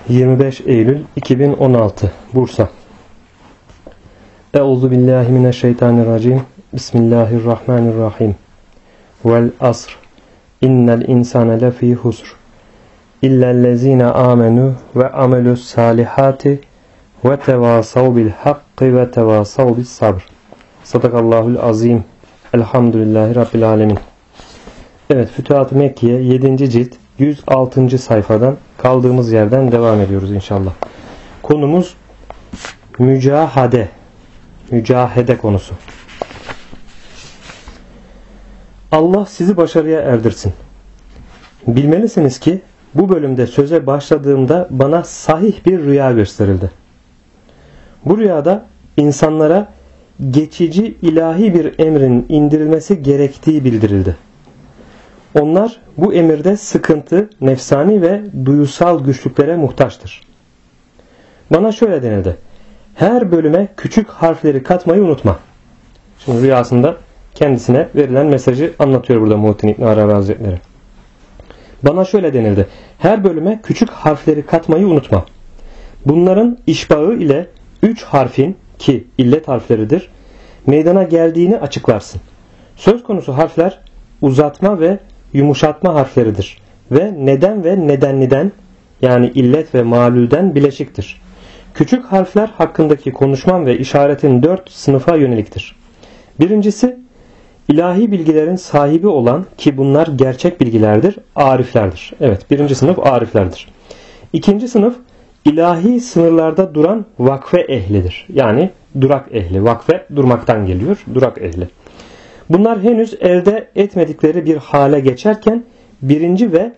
25 Eylül 2016 Bursa. Euzubillahimineşşeytanirracim. Bismillahirrahmanirrahim. Vel asr. İnnel insane lefî husr. İllellezîne âmenû ve amelus salihati ve tevâsav bil hakkı ve tevâsav bis sabr. Sadakallahul azim. Elhamdülillahi Rabbil alemin. Evet, Fütuhat-ı Mekkiye 7. cilt 106. sayfadan kaldığımız yerden devam ediyoruz inşallah. Konumuz mücahede. Mücahede konusu. Allah sizi başarıya erdirsin. Bilmelisiniz ki bu bölümde söze başladığımda bana sahih bir rüya gösterildi. Bu rüyada insanlara geçici ilahi bir emrin indirilmesi gerektiği bildirildi. Onlar bu emirde sıkıntı, nefsani ve duyusal güçlüklere muhtaçtır. Bana şöyle denildi. Her bölüme küçük harfleri katmayı unutma. Şimdi rüyasında kendisine verilen mesajı anlatıyor burada Muhittin İbn Arabi Hazretleri. Bana şöyle denildi. Her bölüme küçük harfleri katmayı unutma. Bunların işbağı ile 3 harfin ki illet harfleridir meydana geldiğini açıklarsın. Söz konusu harfler uzatma ve yumuşatma harfleridir ve neden ve nedenliden yani illet ve malulden bileşiktir. Küçük harfler hakkındaki konuşmam ve işaretin 4 sınıfa yöneliktir. Birincisi, ilahi bilgilerin sahibi olan ki bunlar gerçek bilgilerdir, ariflerdir. Evet, birinci sınıf ariflerdir. İkinci sınıf, ilahi sınırlarda duran vakfe ehlidir. Yani durak ehli. Vakfe durmaktan geliyor, durak ehli. Bunlar henüz elde etmedikleri bir hale geçerken birinci ve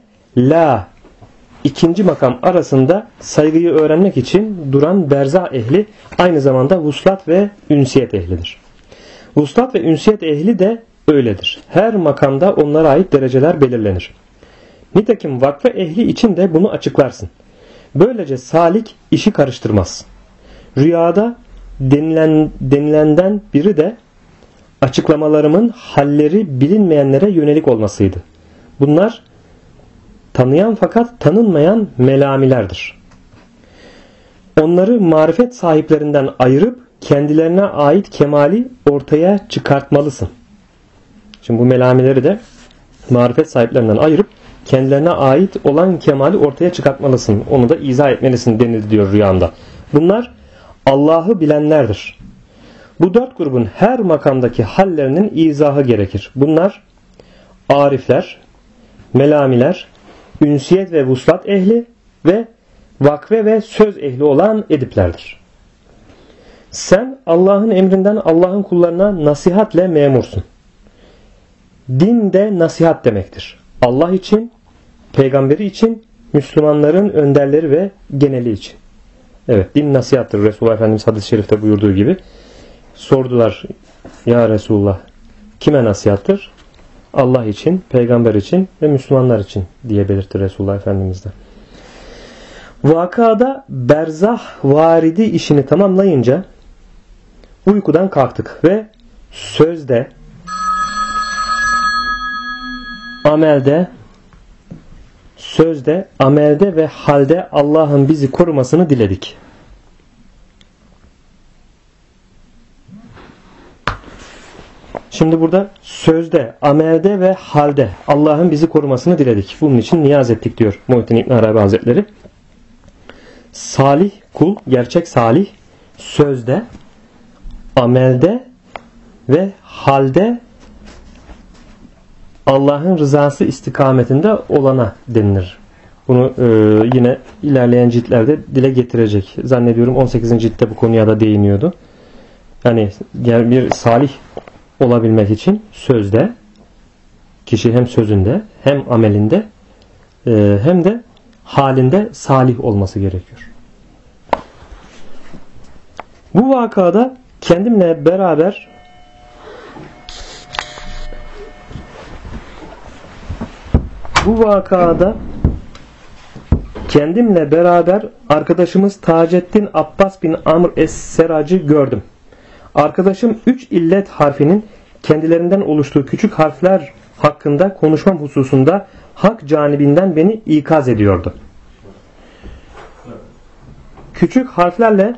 ikinci makam arasında saygıyı öğrenmek için duran berzah ehli aynı zamanda vuslat ve ünsiyet ehlidir. Vuslat ve ünsiyet ehli de öyledir. Her makamda onlara ait dereceler belirlenir. Nitekim vakfe ehli için de bunu açıklarsın. Böylece salik işi karıştırmaz. Rüyada denilenden biri de açıklamalarımın halleri bilinmeyenlere yönelik olmasıydı. Bunlar tanıyan fakat tanınmayan melamilerdir. Onları marifet sahiplerinden ayırıp kendilerine ait kemali ortaya çıkartmalısın. Şimdi bu melamileri de marifet sahiplerinden ayırıp kendilerine ait olan kemali ortaya çıkartmalısın. Onu da izah etmelisin denildi diyor rüyamda. Bunlar Allah'ı bilenlerdir. Bu 4 grubun her makamdaki hallerinin izahı gerekir. Bunlar arifler, melamiler, ünsiyet ve vuslat ehli ve vakfe ve söz ehli olan ediplerdir. Sen Allah'ın emrinden Allah'ın kullarına nasihatle memursun. Din de nasihat demektir. Allah için, peygamberi için, Müslümanların önderleri ve geneli için. Evet, din nasihattır. Resulullah Efendimiz hadis-i şerifte buyurduğu gibi. Sordular, ya Resulullah kime nasihattır? Allah için, peygamber için ve Müslümanlar için diye belirtti Resulullah Efendimiz de. Vakada berzah varidi işini tamamlayınca uykudan kalktık ve sözde, amelde ve halde Allah'ın bizi korumasını diledik. Şimdi burada sözde, amelde ve halde Allah'ın bizi korumasını diledik. Bunun için niyaz ettik diyor Muhittin İbn Arabi Hazretleri. Salih kul, gerçek salih sözde, amelde ve halde Allah'ın rızası istikametinde olana denilir. Bunu yine ilerleyen ciltlerde dile getirecek. Zannediyorum 18. ciltte bu konuya da değiniyordu. Yani bir salih olabilmek için sözde, kişi hem sözünde hem amelinde hem de halinde salih olması gerekiyor. Bu vakada kendimle beraber arkadaşımız Taceddin Abbas bin Amr Es-Serac'ı gördüm. Arkadaşım 3 illet harfinin kendilerinden oluştuğu küçük harfler hakkında konuşmam hususunda hak canibinden beni ikaz ediyordu. küçük harflerle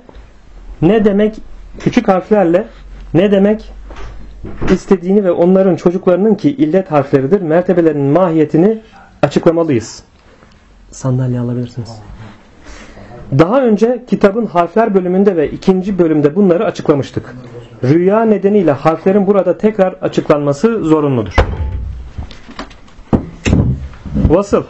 ne demek istediğini ve onların çocuklarının ki illet harfleridir, mertebelerinin mahiyetini açıklamalıyız. Sandalye alabilirsiniz. Daha önce kitabın harfler bölümünde ve 2. bölümde bunları açıklamıştık. Rüya nedeniyle harflerin burada tekrar açıklanması zorunludur. Vasıl.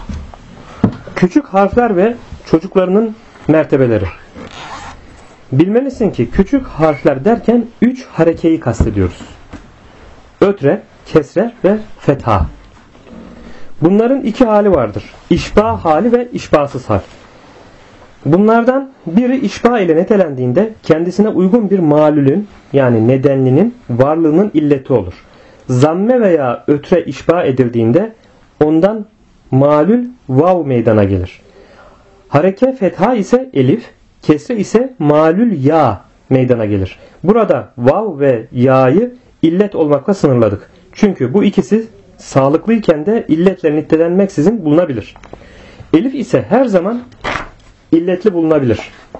Küçük harfler ve çocuklarının mertebeleri. Bilmelisin ki küçük harfler derken 3 harekeyi kastediyoruz. Ötre, kesre ve fetha. Bunların 2 hali vardır. İşba hali ve işbasız hal. Bunlardan biri işba ile netelendiğinde kendisine uygun bir malulün yani nedenlinin varlığının illeti olur. Zamme veya ötre işba edildiğinde ondan malul vav meydana gelir. Hareke fetha ise elif, kesre ise malul ya meydana gelir. Burada vav ve ya'yı illet olmakla sınırladık. Çünkü bu ikisi sağlıklıyken de illetle nitelenmeksizin bulunabilir. Elif ise her zaman illetli bulunabilir.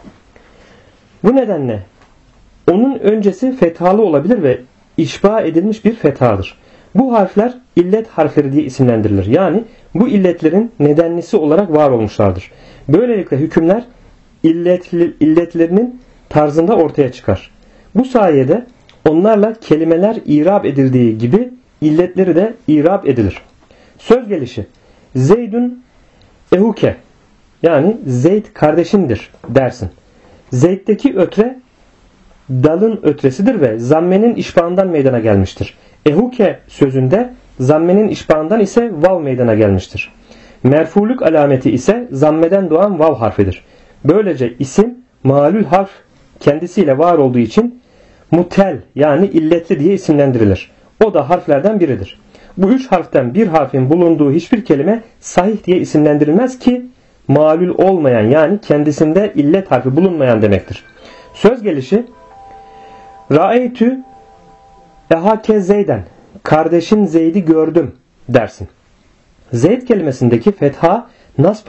Bu nedenle onun öncesi fethalı olabilir ve işba edilmiş bir fethadır. Bu harfler illet harfleri diye isimlendirilir. Yani bu illetlerin nedenlisi olarak var olmuşlardır. Böylelikle hükümler illetlerinin tarzında ortaya çıkar. Bu sayede onlarla kelimeler irab edildiği gibi illetleri de irab edilir. Söz gelişi Zeydun ehuke yani Zeyd kardeşindir dersin. Zeyd'deki ötre dalın ötresidir ve zammenin işbağından meydana gelmiştir. Ehuke sözünde zammenin işbağından ise vav meydana gelmiştir. Merfulük alameti ise zammeden doğan vav harfidir. Böylece isim malul harf kendisiyle var olduğu için mutel yani illetli diye isimlendirilir. O da harflerden biridir. Bu 3 harften bir harfin bulunduğu hiçbir kelime sahih diye isimlendirilmez ki malul olmayan yani kendisinde illet harfi bulunmayan demektir. Söz gelişi Ra'eytü ehake Zeyden kardeşin Zeyd'i gördüm dersin. Zeyd kelimesindeki fetha nasb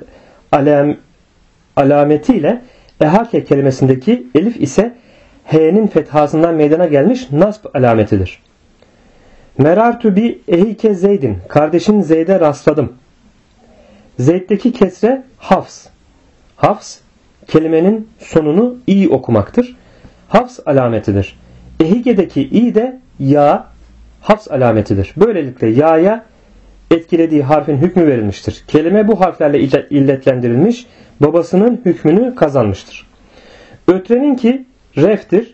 alametiyle ehake kelimesindeki elif ise h'nin fethasından meydana gelmiş nasb alametidir. Merartu bi ehike Zeydin kardeşin Zeyd'e rastladım. Zeyd'deki kesre hafs. Hafs kelimenin sonunu i okumaktır. Hafs alametidir. Ehike'deki i de ya hafs alametidir. Böylelikle ya'ya etkilediği harfin hükmü verilmiştir. Kelime bu harflerle illetlendirilmiş, babasının hükmünü kazanmıştır. Ötreninki ref'tir.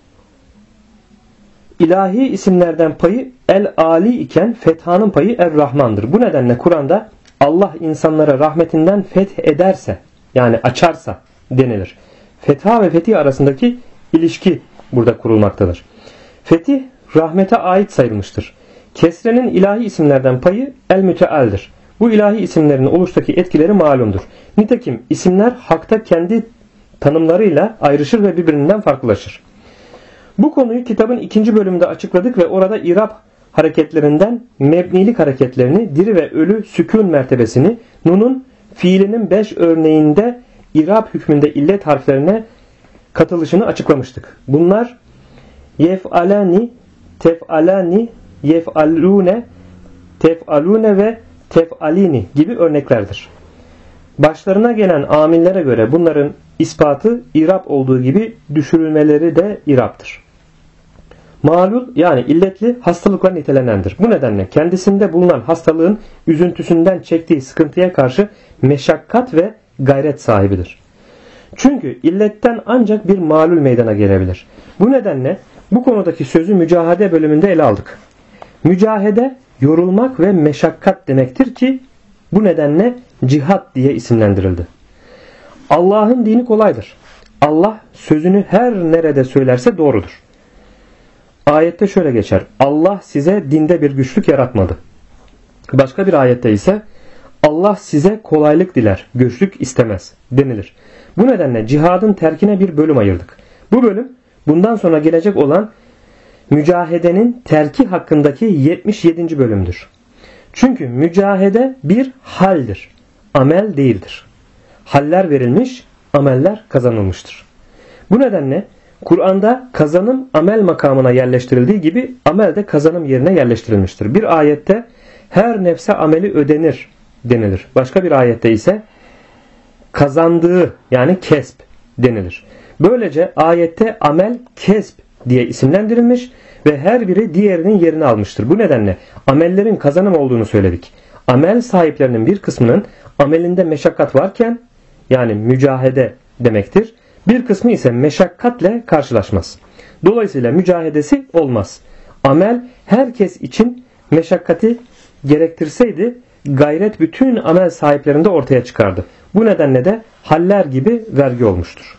İlahi isimlerden payı el-ali iken fethanın payı er-rahmandır. Bu nedenle Kur'an'da Allah insanlara rahmetinden feth ederse yani açarsa denilir. Fetha ve fetih arasındaki ilişki burada kurulmaktadır. Fetih rahmete ait sayılmıştır. Kesrenin ilahi isimlerden payı el-mütealdir. Bu ilahi isimlerin oluştaki etkileri malumdur. Nitekim isimler hakta kendi tanımlarıyla ayrışır ve birbirinden farklılaşır. Bu konuyu kitabın 2. bölümünde açıkladık ve orada irab hareketlerinden mebnilik hareketlerini, diri ve ölü sükun mertebesini, nunun fiilinin 5 örneğinde irab hükmünde illet harflerine katılışını açıklamıştık. Bunlar yef'alani, tef'alani, yef'alune, tef'alune ve tef'alini gibi örneklerdir. Başlarına gelen amillere göre bunların ispatı irab olduğu gibi düşürülmeleri de iraptır. Malul yani illetli hastalıkla nitelenendir. Bu nedenle kendisinde bulunan hastalığın üzüntüsünden çektiği sıkıntıya karşı meşakkat ve gayret sahibidir. Çünkü illetten ancak bir malul meydana gelebilir. Bu nedenle bu konudaki sözü mücahede bölümünde ele aldık. Mücahede yorulmak ve meşakkat demektir ki bu nedenle cihat diye isimlendirildi. Allah'ın dini kolaydır. Allah sözünü her nerede söylerse doğrudur. Ayette şöyle geçer. Allah size dinde bir güçlük yaratmadı. Başka bir ayette ise Allah size kolaylık diler, güçlük istemez denilir. Bu nedenle cihadın terkine bir bölüm ayırdık. Bu bölüm bundan sonra gelecek olan mücahedenin terki hakkındaki 77. bölümdür. Çünkü mücahede bir haldir, amel değildir. Haller verilmiş, ameller kazanılmıştır. Bu nedenle Kur'an'da kazanım amel makamına yerleştirildiği gibi amel de kazanım yerine yerleştirilmiştir. Bir ayette her nefse ameli ödenir denilir. Başka bir ayette ise kazandığı yani kesb denilir. Böylece ayette amel kesb diye isimlendirilmiş ve her biri diğerinin yerini almıştır. Bu nedenle amellerin kazanım olduğunu söyledik. Amel sahiplerinin bir kısmının amelinde meşakkat varken yani mücahede demektir. Bir kısmı ise meşakkatle karşılaşmaz. Dolayısıyla mücahedesi olmaz. Amel herkes için meşakkati gerektirseydi gayret bütün amel sahiplerinde ortaya çıkardı. Bu nedenle de haller gibi vergi olmuştur.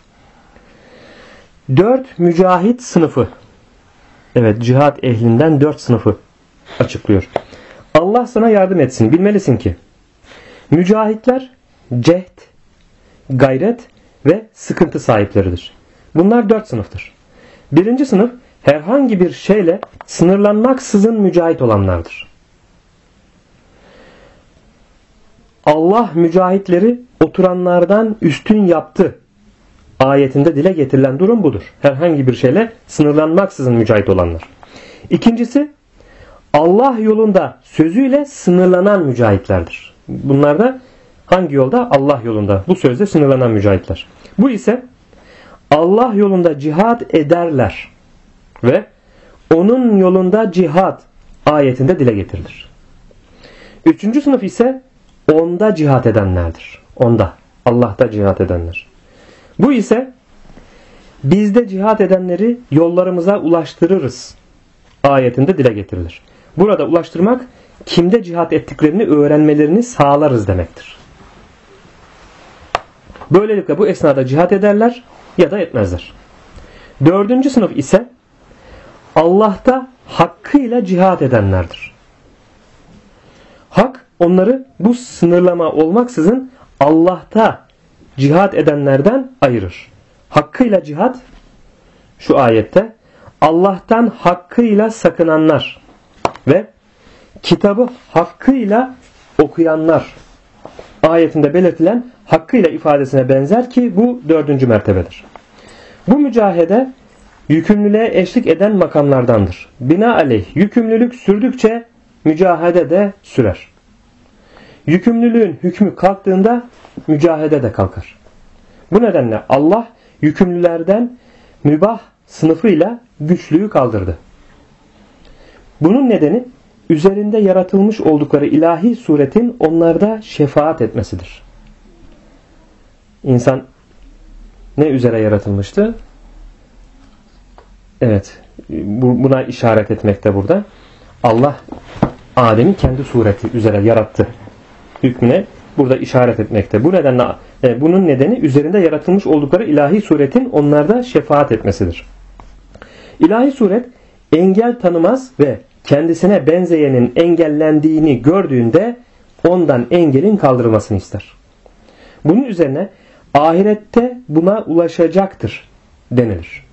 4 mücahit sınıfı. Evet, cihat ehlinden 4 sınıfı açıklıyor. Allah sana yardım etsin. Bilmelisin ki mücahitler cehd, gayret ve sıkıntı sahipleridir. Bunlar 4 sınıftır. Birinci sınıf herhangi bir şeyle sınırlanmaksızın mücahit olanlardır. Allah mücahitleri oturanlardan üstün yaptı ayetinde dile getirilen durum budur. Herhangi bir şeyle sınırlanmaksızın mücahit olanlar. İkincisi Allah yolunda sözüyle sınırlanan mücahitlerdir. Bunlar da hangi yolda? Allah yolunda. Bu sözle sınırlanan mücahitler. Bu ise Allah yolunda cihat ederler ve onun yolunda cihat ayetinde dile getirilir. Üçüncü sınıf ise onda cihat edenlerdir. Onda. Allah'ta cihat edenler. Bu ise bizde cihat edenleri yollarımıza ulaştırırız ayetinde dile getirilir. Burada ulaştırmak kimde cihat ettiklerini öğrenmelerini sağlarız demektir. Böylelikle bu esnada cihat ederler ya da etmezler. Dördüncü sınıf ise Allah'ta hakkıyla cihat edenlerdir. Hak onları bu sınırlama olmaksızın Allah'ta cihat edenlerden ayırır. Hakkıyla cihat şu ayette Allah'tan hakkıyla sakınanlar ve kitabı hakkıyla okuyanlar ayetinde belirtilen hakkıyla ifadesine benzer ki bu 4. mertebedir. Bu mücahede yükümlülüğe eşlik eden makamlardandır. Binaenaleyh yükümlülük sürdükçe mücahede de sürer. Yükümlülüğün hükmü kalktığında mücahede de kalkar. Bu nedenle Allah yükümlülerden mübah sınıfıyla güçlüğü kaldırdı. Bunun nedeni üzerinde yaratılmış oldukları ilahi suretin onlarda şefaat etmesidir. İnsan ne üzere yaratılmıştı? Evet, buna işaret etmekte burada. Allah Adem'i kendi sureti üzere yarattı hükmüne burada işaret etmekte. Bu nedenle bunun nedeni üzerinde yaratılmış oldukları ilahi suretin onlarda şefaat etmesidir. İlahi suret engel tanımaz ve kendisine benzeyenin engellendiğini gördüğünde ondan engelin kaldırılmasını ister. Bunun üzerine ahirette buna ulaşacaktır denilir.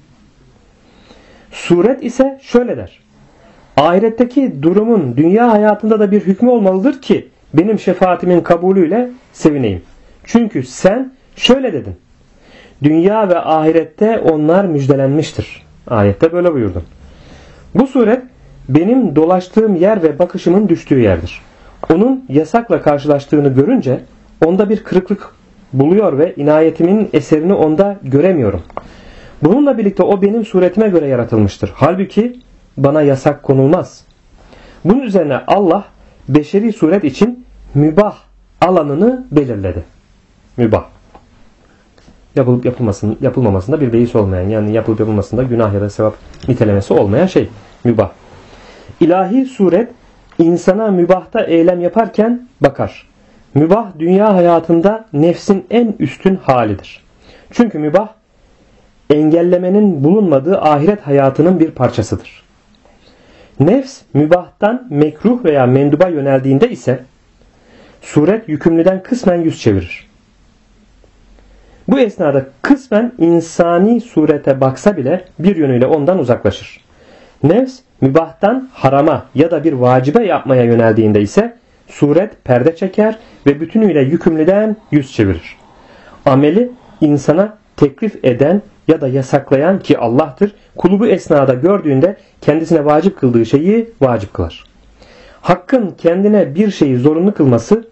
Suret ise şöyle der. Ahiretteki durumun dünya hayatında da bir hükmü olmalıdır ki benim şefaatimin kabulüyle sevineyim. Çünkü sen şöyle dedin. Dünya ve ahirette onlar müjdelenmiştir. Ayette böyle buyurdun. Bu suret benim dolaştığım yer ve bakışımın düştüğü yerdir. Onun yasakla karşılaştığını görünce onda bir kırıklık buluyor ve inayetimin eserini onda göremiyorum. Bununla birlikte o benim suretime göre yaratılmıştır. Halbuki bana yasak konulmaz. Bunun üzerine Allah beşeri suret için mübah alanını belirledi. Mübah. Yapılıp yapılmamasında bir beis olmayan, yani yapılıp yapılmasında günah ya da sevap nitelemesi olmayan şey. Mübah. İlahi suret insana mübahta eylem yaparken bakar. Mübah dünya hayatında nefsin en üstün halidir. Çünkü mübah engellemenin bulunmadığı ahiret hayatının bir parçasıdır. Nefs mübahtan mekruh veya menduba yöneldiğinde ise suret yükümlüden kısmen yüz çevirir. Bu esnada kısmen insani surete baksa bile bir yönüyle ondan uzaklaşır. Nefs mübahtan harama ya da bir vacibe yapmaya yöneldiğinde ise suret perde çeker ve bütünüyle yükümlüden yüz çevirir. Ameli insana teklif eden ya da yasaklayan ki Allah'tır, kulu bu esnada gördüğünde kendisine vacip kıldığı şeyi vacip kılar. Hakkın kendine bir şeyi zorunlu kılması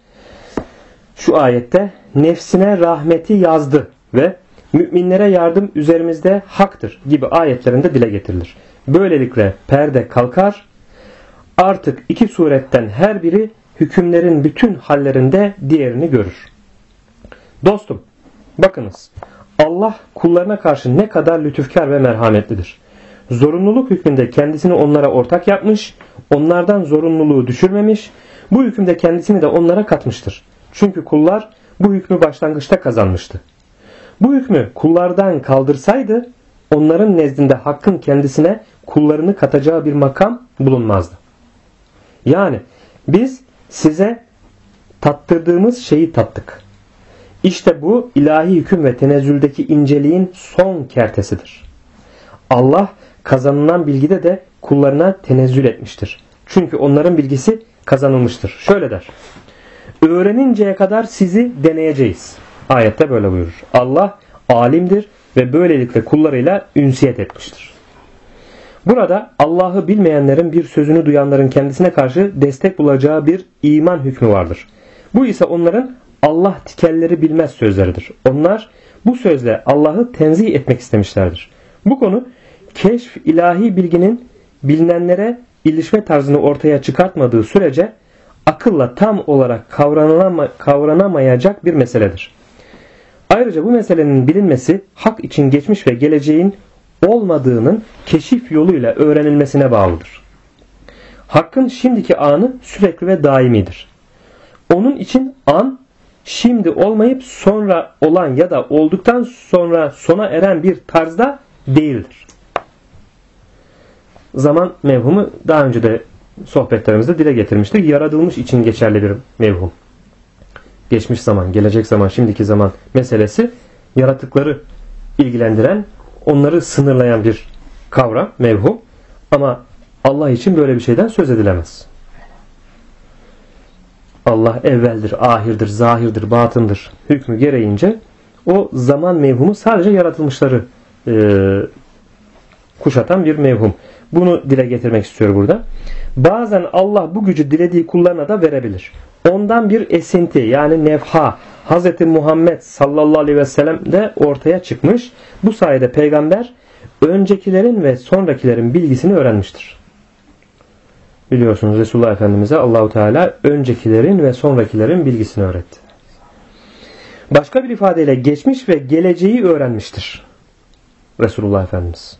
şu ayette nefsine rahmeti yazdı ve müminlere yardım üzerimizde haktır gibi ayetlerinde dile getirilir. Böylelikle perde kalkar. Artık iki suretten her biri hükümlerin bütün hallerinde diğerini görür. Dostum, bakınız, Allah kullarına karşı ne kadar lütufkar ve merhametlidir. Zorunluluk hükmünde kendisini onlara ortak yapmış, onlardan zorunluluğu düşürmemiş, bu hükümde kendisini de onlara katmıştır. Çünkü kullar bu hükmü başlangıçta kazanmıştı. Bu hükmü kullardan kaldırsaydı, onların nezdinde hakkın kendisine kullarını katacağı bir makam bulunmazdı. Yani biz size tattırdığımız şeyi tattık. İşte bu ilahi hüküm ve tenezzüldeki inceliğin son kertesidir. Allah kazanılan bilgide de kullarına tenezzül etmiştir. Çünkü onların bilgisi kazanılmıştır. Şöyle der: öğreninceye kadar sizi deneyeceğiz. Ayette böyle buyurur. Allah alimdir ve böylelikle kullarıyla ünsiyet etmiştir. Burada Allah'ı bilmeyenlerin bir sözünü duyanların kendisine karşı destek bulacağı bir iman hükmü vardır. Bu ise onların Allah tikelleri bilmez sözleridir. Onlar bu sözle Allah'ı tenzih etmek istemişlerdir. Bu konu keşf ilahi bilginin bilinenlere ilişme tarzını ortaya çıkartmadığı sürece akılla tam olarak kavranamayacak bir meseledir. Ayrıca bu meselenin bilinmesi hak için geçmiş ve geleceğin olmadığının keşif yoluyla öğrenilmesine bağlıdır. Hakkın şimdiki anı sürekli ve daimidir. Onun için an şimdi olmayıp sonra olan ya da olduktan sonra sona eren bir tarzda değildir. Zaman mevhumu daha önce de sohbetlerimizde dile getirmiştik. Yaratılmış için geçerli bir mevhum. Geçmiş zaman, gelecek zaman, şimdiki zaman meselesi yaratıkları ilgilendiren, onları sınırlayan bir kavram, mevhum. Ama Allah için böyle bir şeyden söz edilemez. Allah evveldir, ahirdir, zahirdir, batındır hükmü gereğince o zaman mevhumu sadece yaratılmışları kuşatan bir mevhum. Bunu dile getirmek istiyor burada. Bazen Allah bu gücü dilediği kullarına da verebilir. Ondan bir esinti yani nefha Hz. Muhammed sallallahu aleyhi ve sellem de ortaya çıkmış. Bu sayede peygamber öncekilerin ve sonrakilerin bilgisini öğrenmiştir. Biliyorsunuz Resulullah Efendimiz'e Allahu Teala öncekilerin ve sonrakilerin bilgisini öğretti. Başka bir ifadeyle geçmiş ve geleceği öğrenmiştir Resulullah Efendimiz.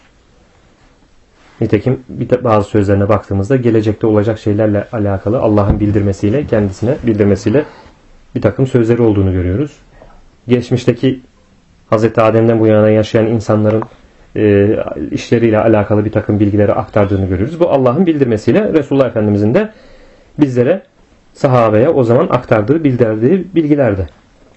Nitekim bazı sözlerine baktığımızda gelecekte olacak şeylerle alakalı Allah'ın bildirmesiyle, kendisine bildirmesiyle bir takım sözleri olduğunu görüyoruz. Geçmişteki Hz. Adem'den bu yana yaşayan insanların işleriyle alakalı bir takım bilgileri aktardığını görüyoruz. Bu Allah'ın bildirmesiyle Resulullah Efendimizin de bizlere, sahabeye o zaman aktardığı, bildirdiği bilgilerdi.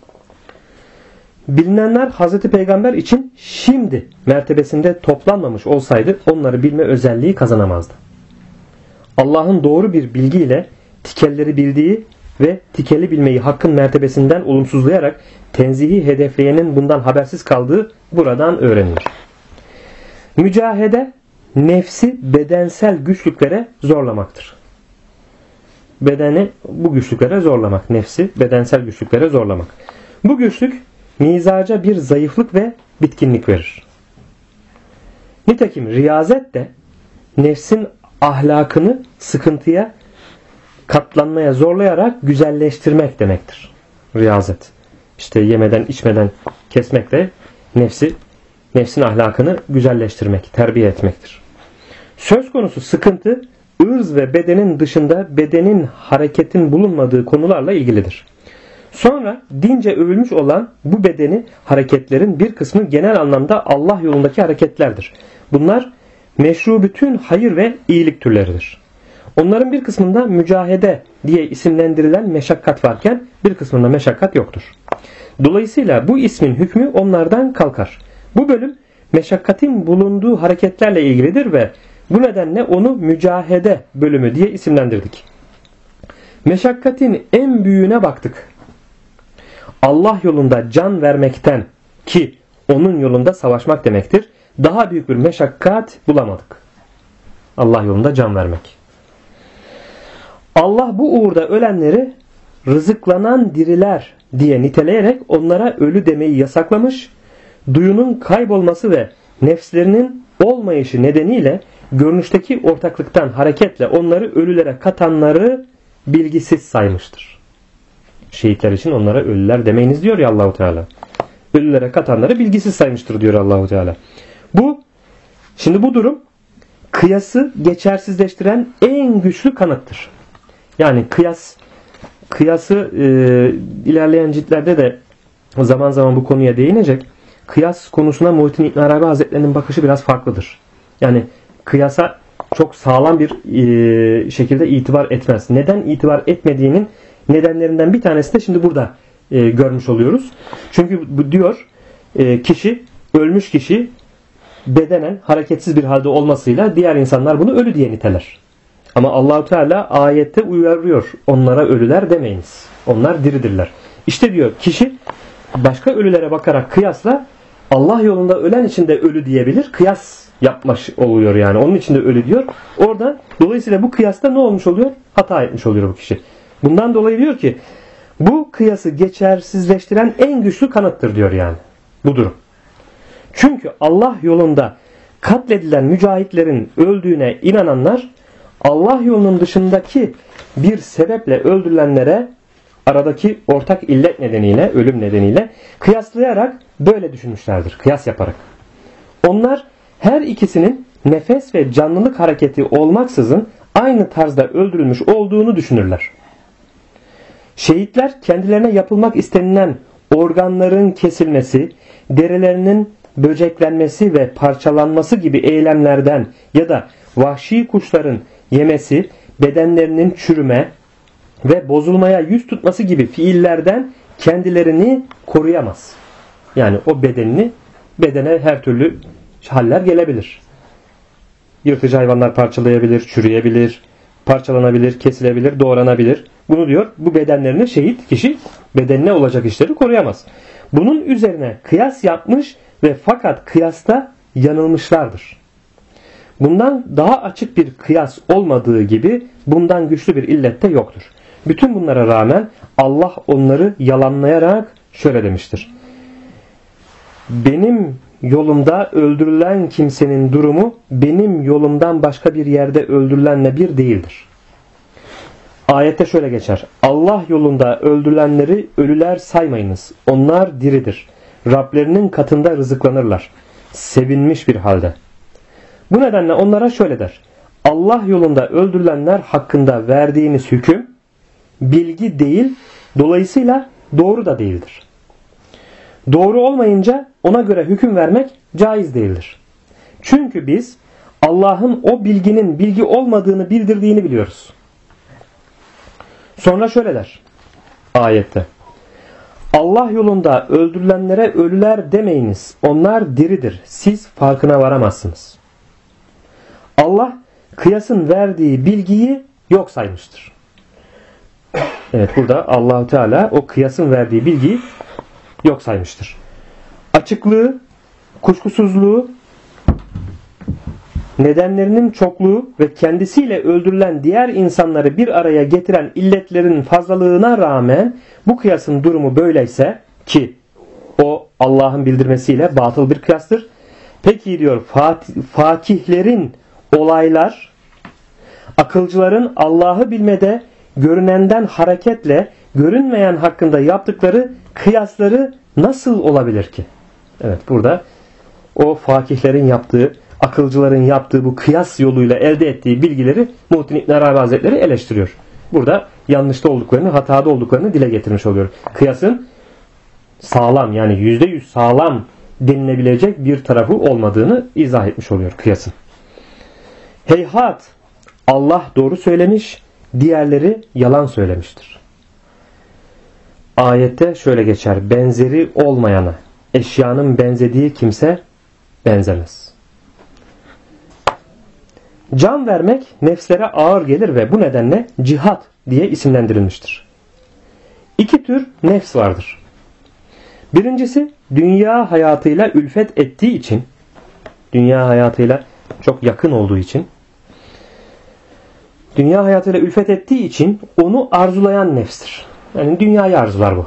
Bilinenler Hazreti Peygamber için şimdi mertebesinde toplanmamış olsaydı onları bilme özelliği kazanamazdı. Allah'ın doğru bir bilgiyle tikelleri bildiği ve tikeli bilmeyi hakkın mertebesinden olumsuzlayarak tenzihi hedefleyenin bundan habersiz kaldığı buradan öğrenilir. Mücahede nefsi bedensel güçlüklere zorlamaktır. Bedeni bu güçlüklere zorlamak, nefsi bedensel güçlüklere zorlamak. Bu güçlük mizaca bir zayıflık ve bitkinlik verir. Nitekim riyazet de nefsin ahlakını sıkıntıya, katlanmaya zorlayarak güzelleştirmek demektir. Riyazet. İşte yemeden içmeden kesmek de nefsin ahlakını güzelleştirmek, terbiye etmektir. Söz konusu sıkıntı ırz ve bedenin dışında bedenin hareketin bulunmadığı konularla ilgilidir. Sonra dince övülmüş olan bu bedeni hareketlerin bir kısmı genel anlamda Allah yolundaki hareketlerdir. Bunlar meşru bütün hayır ve iyilik türleridir. Onların bir kısmında mücahede diye isimlendirilen meşakkat varken bir kısmında meşakkat yoktur. Dolayısıyla bu ismin hükmü onlardan kalkar. Bu bölüm meşakkatin bulunduğu hareketlerle ilgilidir ve bu nedenle onu mücahede bölümü diye isimlendirdik. Meşakkatin en büyüğüne baktık. Allah yolunda can vermekten ki onun yolunda savaşmak demektir. Daha büyük bir meşakkat bulamadık. Allah yolunda can vermek. Allah bu uğurda ölenleri rızıklanan diriler diye niteleyerek onlara ölü demeyi yasaklamış, duyunun kaybolması ve nefslerinin olmayışı nedeniyle görünüşteki ortaklıktan hareketle onları ölülere katanları bilgisiz saymıştır. Şehitler için onlara ölüler demeyiniz diyor ya Allahu Teala. Ölülere katanları bilgisiz saymıştır diyor Allahu Teala. Şimdi bu durum kıyası geçersizleştiren en güçlü kanıttır. Yani kıyası ilerleyen ciltlerde de zaman zaman bu konuya değinecek. Kıyas konusuna Muhittin İbn Arabi Hazretleri'nin bakışı biraz farklıdır. Yani kıyasa çok sağlam bir şekilde itibar etmez. Neden itibar etmediğinin nedenlerinden bir tanesi de şimdi burada görmüş oluyoruz. Çünkü bu diyor ölmüş kişi bedenen hareketsiz bir halde olmasıyla diğer insanlar bunu ölü diye niteler. Ama Allahu Teala ayette uyarıyor. Onlara ölüler demeyiniz. Onlar diridirler. İşte diyor kişi başka ölülere bakarak kıyasla Allah yolunda ölen için de ölü diyebilir. Kıyas yapmış oluyor yani. Onun için de ölü diyor. Dolayısıyla bu kıyasta ne olmuş oluyor? Hata etmiş oluyor bu kişi. Bundan dolayı diyor ki bu kıyası geçersizleştiren en güçlü kanıttır diyor yani. Bu durum. Çünkü Allah yolunda katledilen mücahitlerin öldüğüne inananlar Allah yolunun dışındaki bir sebeple öldürülenlere aradaki ortak illet nedeniyle, ölüm nedeniyle kıyaslayarak böyle düşünmüşlerdir. Kıyas yaparak. Onlar her ikisinin nefes ve canlılık hareketi olmaksızın aynı tarzda öldürülmüş olduğunu düşünürler. Şehitler kendilerine yapılmak istenilen organların kesilmesi, derilerinin böceklenmesi ve parçalanması gibi eylemlerden ya da vahşi kuşların yemesi, bedenlerinin çürüme ve bozulmaya yüz tutması gibi fiillerden kendilerini koruyamaz. Yani o bedene her türlü haller gelebilir. Yırtıcı hayvanlar parçalayabilir, çürüyebilir, parçalanabilir, kesilebilir, doğranabilir. Bunu diyor, bu bedenlerini şehit kişi bedenine olacak işleri koruyamaz. Bunun üzerine kıyas yapmış ve fakat kıyasta yanılmışlardır. Bundan daha açık bir kıyas olmadığı gibi bundan güçlü bir illet de yoktur. Bütün bunlara rağmen Allah onları yalanlayarak şöyle demiştir. Benim yolumda öldürülen kimsenin durumu benim yolumdan başka bir yerde öldürülenle bir değildir. Ayette şöyle geçer. Allah yolunda öldürülenleri ölüler saymayınız. Onlar diridir. Rablerinin katında rızıklanırlar. Sevinmiş bir halde. Bu nedenle onlara şöyle der. Allah yolunda öldürülenler hakkında verdiğiniz hüküm bilgi değil, dolayısıyla doğru da değildir. Doğru olmayınca ona göre hüküm vermek caiz değildir. Çünkü biz Allah'ın o bilginin bilgi olmadığını bildirdiğini biliyoruz. Sonra şöyle der ayette. Allah yolunda öldürülenlere ölüler demeyiniz. Onlar diridir. Siz farkına varamazsınız. Allah kıyasın verdiği bilgiyi yok saymıştır. Evet, burada Allah-u Teala o kıyasın verdiği bilgiyi yok saymıştır. Açıklığı, kuşkusuzluğu, nedenlerinin çokluğu ve kendisiyle öldürülen diğer insanları bir araya getiren illetlerin fazlalığına rağmen bu kıyasın durumu böyleyse ki o Allah'ın bildirmesiyle batıl bir kıyastır. Peki diyor fakihlerin olaylar, akılcıların Allah'ı bilmede görünenden hareketle görünmeyen hakkında yaptıkları kıyasları nasıl olabilir ki? Evet, burada o fakihlerin yaptığı, akılcıların yaptığı bu kıyas yoluyla elde ettiği bilgileri Muhittin İbn Arabi Hazretleri eleştiriyor. Burada yanlışta olduklarını, hatada olduklarını dile getirmiş oluyor. Kıyasın sağlam, yani %100 sağlam denilebilecek bir tarafı olmadığını izah etmiş oluyor kıyasın. Heyhat, Allah doğru söylemiş, diğerleri yalan söylemiştir. Ayette şöyle geçer. Benzeri olmayana, eşyanın benzediği kimse benzemez. Can vermek nefslere ağır gelir ve bu nedenle cihat diye isimlendirilmiştir. İki tür nefs vardır. Birincisi dünya hayatıyla ülfet ettiği için, dünya hayatıyla çok yakın olduğu için, dünya hayatıyla ülfet ettiği için onu arzulayan nefstir. Yani dünyayı arzular bu.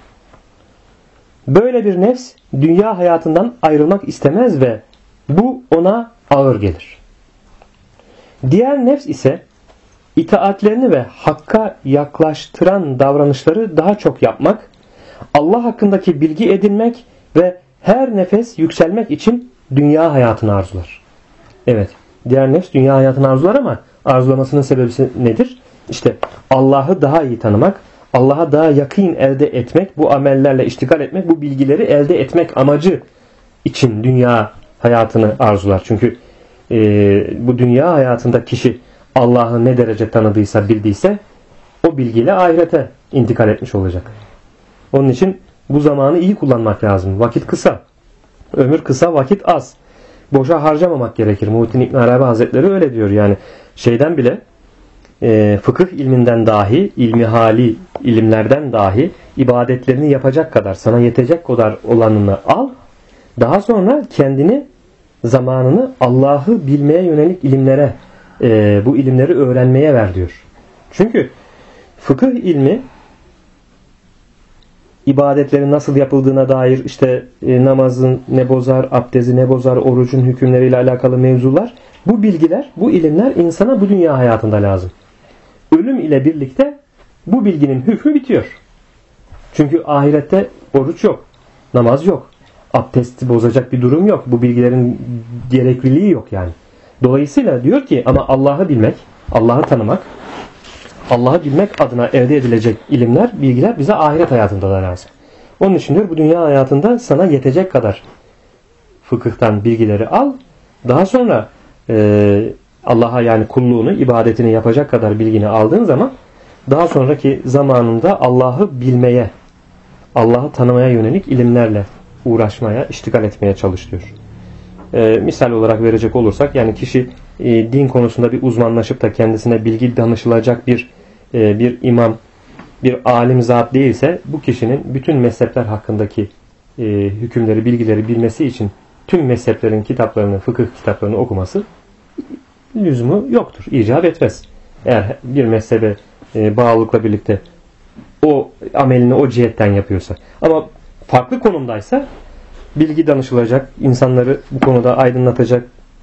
Böyle bir nefs dünya hayatından ayrılmak istemez ve bu ona ağır gelir. Diğer nefs ise itaatlerini ve hakka yaklaştıran davranışları daha çok yapmak, Allah hakkındaki bilgi edinmek ve her nefes yükselmek için dünya hayatını arzular. Evet, diğer nefs dünya hayatını arzular ama arzulamasının sebebi nedir? İşte Allah'ı daha iyi tanımak, Allah'a daha yakın elde etmek, bu amellerle iştigal etmek, bu bilgileri elde etmek amacı için dünya hayatını arzular. Çünkü bu dünya hayatında kişi Allah'ı ne derece tanıdıysa, bildiyse o bilgiyle ahirete intikal etmiş olacak. Onun için bu zamanı iyi kullanmak lazım. Vakit kısa. Ömür kısa, vakit az. Boşa harcamamak gerekir. Muhittin İbn Arabi Hazretleri öyle diyor. Yani şeyden bile fıkıh ilminden dahi, ilmi hali ilimlerden dahi ibadetlerini yapacak kadar, sana yetecek kadar olanını al. Daha sonra kendini, zamanını Allah'ı bilmeye yönelik ilimlere, bu ilimleri öğrenmeye ver diyor. Çünkü fıkıh ilmi ibadetlerin nasıl yapıldığına dair, işte namazın ne bozar, abdesti ne bozar, orucun hükümleriyle alakalı mevzular, bu bilgiler, bu ilimler insana bu dünya hayatında lazım. Ölüm ile birlikte bu bilginin hükmü bitiyor. Çünkü ahirette oruç yok, namaz yok, abdesti bozacak bir durum yok. Bu bilgilerin gerekliliği yok yani. Dolayısıyla diyor ki ama Allah'ı bilmek, Allah'ı tanımak, Allah'ı bilmek adına elde edilecek ilimler, bilgiler bize ahiret hayatında da lazım. Onun için diyor bu dünya hayatında sana yetecek kadar fıkıhtan bilgileri al. Daha sonra Allah'a yani kulluğunu, ibadetini yapacak kadar bilgini aldığın zaman daha sonraki zamanında Allah'ı bilmeye, Allah'ı tanımaya yönelik ilimlerle uğraşmaya, iştigal etmeye çalışıyor. Misal olarak verecek olursak, yani kişi din konusunda bir uzmanlaşıp da kendisine bilgi danışılacak bir imam, bir alim zat değilse, bu kişinin bütün mezhepler hakkındaki hükümleri, bilgileri bilmesi için tüm mezheplerin kitaplarını, fıkıh kitaplarını okuması lüzumu yoktur, icap etmez. Eğer bir mezhebe bağlılıkla birlikte o amelini o cihetten yapıyorsa. Ama farklı konumdaysa, bilgi danışılacak, insanları bu konuda aydınlatacak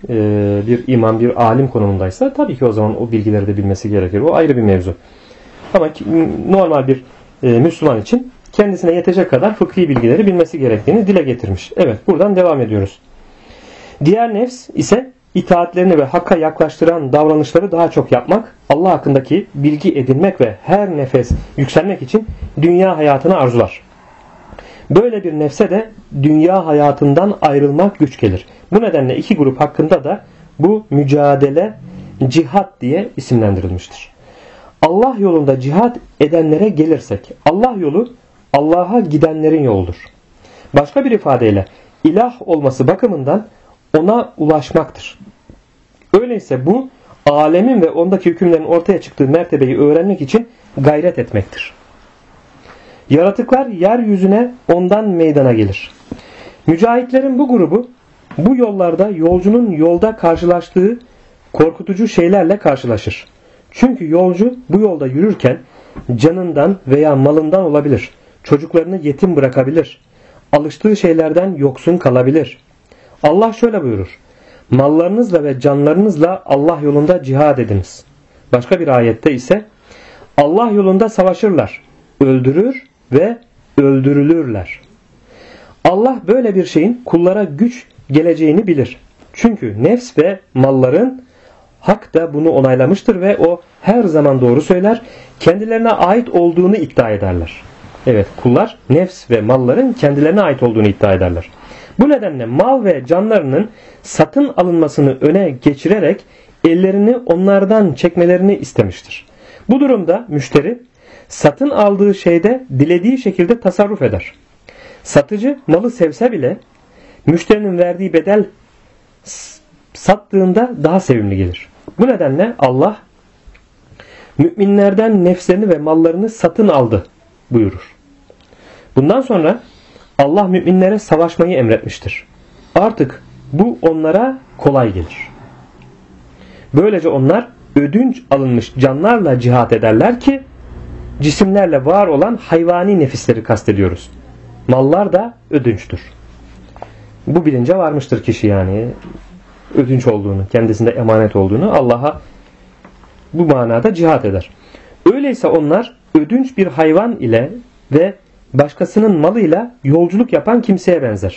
bir imam, bir alim konumundaysa tabii ki o zaman o bilgileri de bilmesi gerekir. O ayrı bir mevzu. Ama normal bir Müslüman için kendisine yetecek kadar fıkhi bilgileri bilmesi gerektiğini dile getirmiş. Evet, buradan devam ediyoruz. Diğer nefs ise itaatlerini ve hakka yaklaştıran davranışları daha çok yapmak, Allah hakkındaki bilgi edinmek ve her nefes yükselmek için dünya hayatını arzular. Böyle bir nefse de dünya hayatından ayrılmak güç gelir. Bu nedenle iki grup hakkında da bu mücadele cihat diye isimlendirilmiştir. Allah yolunda cihat edenlere gelirsek, Allah yolu Allah'a gidenlerin yoludur. Başka bir ifadeyle ilah olması bakımından ona ulaşmaktır. Öyleyse bu alemin ve ondaki hükümlerin ortaya çıktığı mertebeyi öğrenmek için gayret etmektir. Yaratıklar yeryüzüne ondan meydana gelir. Mücahitlerin bu grubu bu yollarda yolcunun yolda karşılaştığı korkutucu şeylerle karşılaşır. Çünkü yolcu bu yolda yürürken canından veya malından olabilir. Çocuklarını yetim bırakabilir. Alıştığı şeylerden yoksun kalabilir. Allah şöyle buyurur: mallarınızla ve canlarınızla Allah yolunda cihad ediniz. Başka bir ayette ise Allah yolunda savaşırlar, öldürür ve öldürülürler. Allah böyle bir şeyin kullara güç geleceğini bilir. Çünkü nefs ve malların hak da bunu onaylamıştır ve o her zaman doğru söyler, kendilerine ait olduğunu iddia ederler. Evet, kullar nefs ve malların kendilerine ait olduğunu iddia ederler. Bu nedenle mal ve canlarının satın alınmasını öne geçirerek ellerini onlardan çekmelerini istemiştir. Bu durumda müşteri satın aldığı şeyde dilediği şekilde tasarruf eder. Satıcı malı sevse bile müşterinin verdiği bedel sattığında daha sevimli gelir. Bu nedenle Allah müminlerden nefslerini ve mallarını satın aldı buyurur. Bundan sonra Allah müminlere savaşmayı emretmiştir. Artık bu onlara kolay gelir. Böylece onlar ödünç alınmış canlarla cihat ederler ki cisimlerle var olan hayvani nefisleri kastediyoruz. Mallar da ödünçtür. Bu bilince varmıştır kişi yani. Ödünç olduğunu, kendisinde emanet olduğunu, Allah'a bu manada cihat eder. Öyleyse onlar ödünç bir hayvan ile ve başkasının malıyla yolculuk yapan kimseye benzer.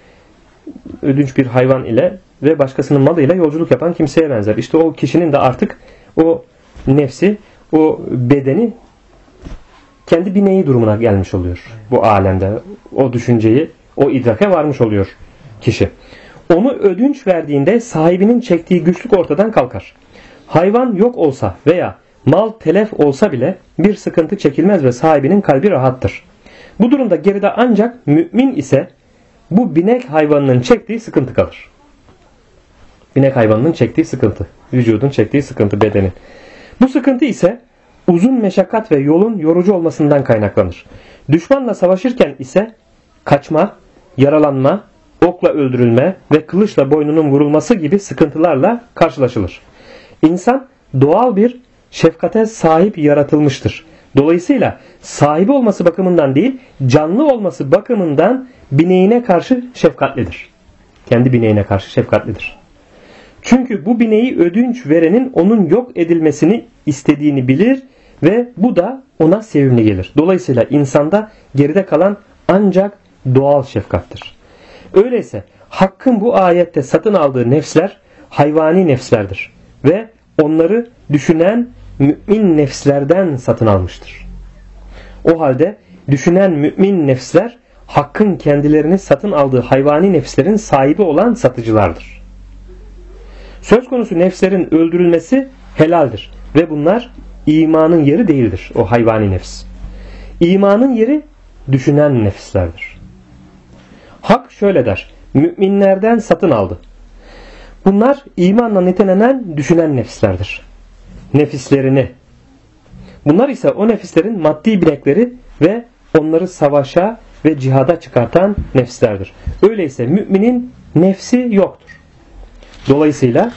Ödünç bir hayvan ile ve başkasının malıyla yolculuk yapan kimseye benzer. İşte o kişinin de artık o nefsi, o bedeni kendi bineği durumuna gelmiş oluyor bu alemde. O düşünceyi, o idrake varmış oluyor kişi. Onu ödünç verdiğinde sahibinin çektiği güçlük ortadan kalkar. Hayvan yok olsa veya mal telef olsa bile bir sıkıntı çekilmez ve sahibinin kalbi rahattır. Bu durumda geride ancak mümin ise bu binek hayvanının çektiği sıkıntı kalır. Binek hayvanının çektiği sıkıntı, vücudun çektiği sıkıntı, bedenin. Bu sıkıntı ise uzun meşakkat ve yolun yorucu olmasından kaynaklanır. Düşmanla savaşırken ise kaçma, yaralanma, okla öldürülme ve kılıçla boynunun vurulması gibi sıkıntılarla karşılaşılır. İnsan doğal bir şefkate sahip yaratılmıştır. Dolayısıyla sahibi olması bakımından değil, canlı olması bakımından bineğine karşı şefkatlidir. Kendi bineğine karşı şefkatlidir. Çünkü bu bineği ödünç verenin onun yok edilmesini istediğini bilir ve bu da ona sevimli gelir. Dolayısıyla insanda geride kalan ancak doğal şefkattir. Öyleyse Hakk'ın bu ayette satın aldığı nefsler hayvani nefslerdir ve onları düşünen mümin nefslerden satın almıştır. O halde düşünen mümin nefsler Hakk'ın kendilerini satın aldığı hayvani nefslerin sahibi olan satıcılardır. Söz konusu nefslerin öldürülmesi helaldir ve bunlar imanın yeri değildir, o hayvani nefs. İmanın yeri düşünen nefislerdir. Hak şöyle der: müminlerden satın aldı. Bunlar imanla nitelenen düşünen nefislerdir. Nefislerini. Bunlar ise o nefislerin maddi binekleri ve onları savaşa ve cihada çıkartan nefislerdir. Öyleyse müminin nefsi yoktur. Dolayısıyla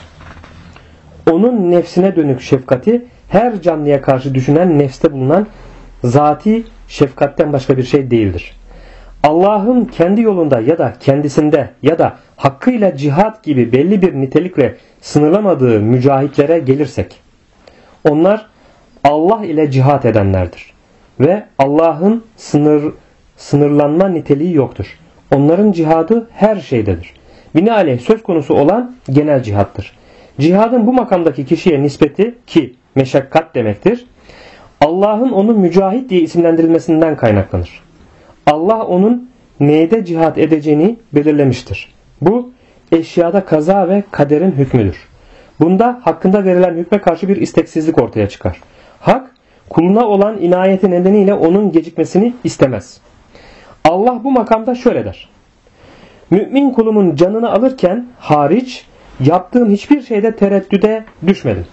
onun nefsine dönük şefkati her canlıya karşı düşünen nefste bulunan zati şefkatten başka bir şey değildir. Allah'ın kendi yolunda ya da kendisinde ya da hakkıyla cihat gibi belli bir nitelikle sınırlamadığı mücahitlere gelirsek, onlar Allah ile cihat edenlerdir ve Allah'ın sınırlanma niteliği yoktur. Onların cihadı her şeydedir. Binaenaleyh söz konusu olan genel cihattır. Cihadın bu makamdaki kişiye nispeti, ki meşakkat demektir, Allah'ın onu mücahit diye isimlendirilmesinden kaynaklanır. Allah onun neyde cihat edeceğini belirlemiştir. Bu eşyada kaza ve kaderin hükmüdür. Bunda hakkında verilen hükme karşı bir isteksizlik ortaya çıkar. Hak kuluna olan inayeti nedeniyle onun gecikmesini istemez. Allah bu makamda şöyle der: mümin kulumun canını alırken hariç yaptığım hiçbir şeyde tereddüde düşmedim.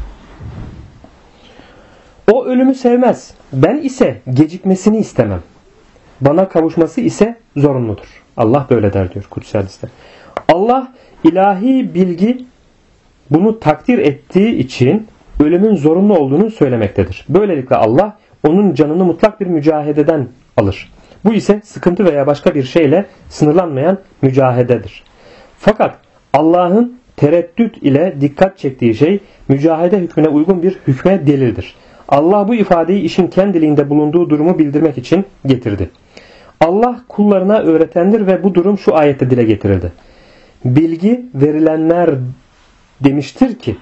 O ölümü sevmez. Ben ise gecikmesini istemem. Bana kavuşması ise zorunludur. Allah böyle der diyor Kudüs hadiste. Allah ilahi bilgi bunu takdir ettiği için ölümün zorunlu olduğunu söylemektedir. Böylelikle Allah onun canını mutlak bir mücahededen alır. Bu ise sıkıntı veya başka bir şeyle sınırlanmayan mücahededir. Fakat Allah'ın tereddüt ile dikkat çektiği şey mücahede hükmüne uygun bir hükme delildir. Allah bu ifadeyi işin kendiliğinde bulunduğu durumu bildirmek için getirdi. Allah kullarına öğretendir ve bu durum şu ayette dile getirildi. Bilgi verilenler demiştir ki,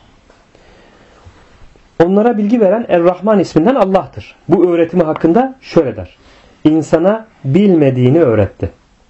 onlara bilgi veren Er-Rahman isminden Allah'tır. Bu öğretimi hakkında şöyle der: İnsana bilmediğini öğretti.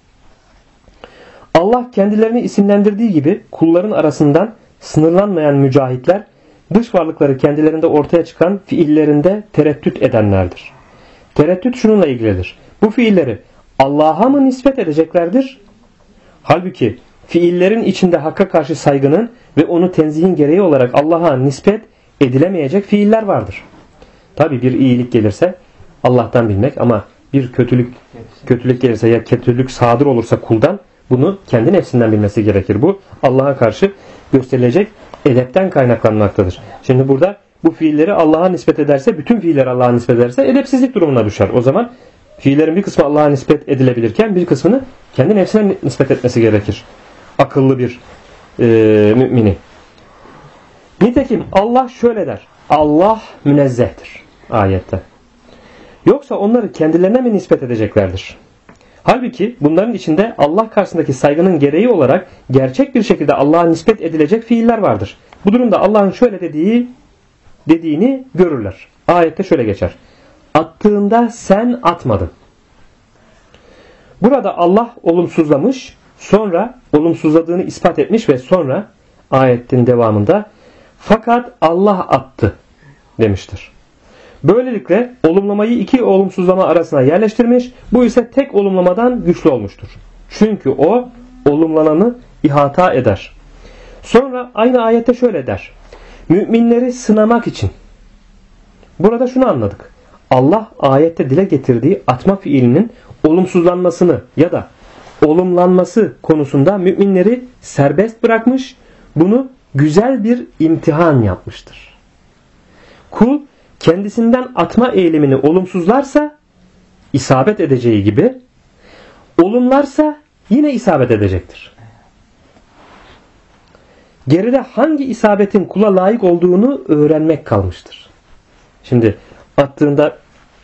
Allah kendilerini isimlendirdiği gibi kulların arasından sınırlanmayan mücahitler, dış varlıkları kendilerinde ortaya çıkan fiillerinde tereddüt edenlerdir. Tereddüt şununla ilgilidir: bu fiilleri Allah'a mı nispet edeceklerdir? Halbuki fiillerin içinde Hakk'a karşı saygının ve onu tenzihin gereği olarak Allah'a nispet edilemeyecek fiiller vardır. Tabi bir iyilik gelirse Allah'tan bilmek, ama bir kötülük kötülük gelirse ya kötülük sadır olursa kuldan bunu kendi nefsinden bilmesi gerekir. Bu Allah'a karşı gösterilecek edepten kaynaklanmaktadır. Şimdi burada bu fiilleri Allah'a nispet ederse, bütün fiilleri Allah'a nispet ederse edepsizlik durumuna düşer. O zaman fiillerin bir kısmı Allah'a nispet edilebilirken bir kısmını kendi nefsine nispet etmesi gerekir. Akıllı bir mümini. Nitekim Allah şöyle der. Allah münezzehtir ayette. Yoksa onları kendilerine mi nispet edeceklerdir? Halbuki bunların içinde Allah karşısındaki saygının gereği olarak gerçek bir şekilde Allah'a nispet edilecek fiiller vardır. Bu durumda Allah'ın şöyle dediğini görürler. Ayette şöyle geçer. Attığında sen atmadın. Burada Allah olumsuzlamış, sonra olumsuzladığını ispat etmiş ve sonra ayetin devamında fakat Allah attı demiştir. Böylelikle olumlamayı iki olumsuzlama arasına yerleştirmiş, bu ise tek olumlamadan güçlü olmuştur. Çünkü o olumlananı ihata eder. Sonra aynı ayette şöyle der. Müminleri sınamak için. Burada şunu anladık. Allah ayette dile getirdiği atma fiilinin olumsuzlanmasını ya da olumlanması konusunda müminleri serbest bırakmış, bunu güzel bir imtihan yapmıştır. Kul kendisinden atma eğilimini olumsuzlarsa isabet edeceği gibi, olumlarsa yine isabet edecektir. Geride hangi isabetin kula layık olduğunu öğrenmek kalmıştır. Şimdi attığında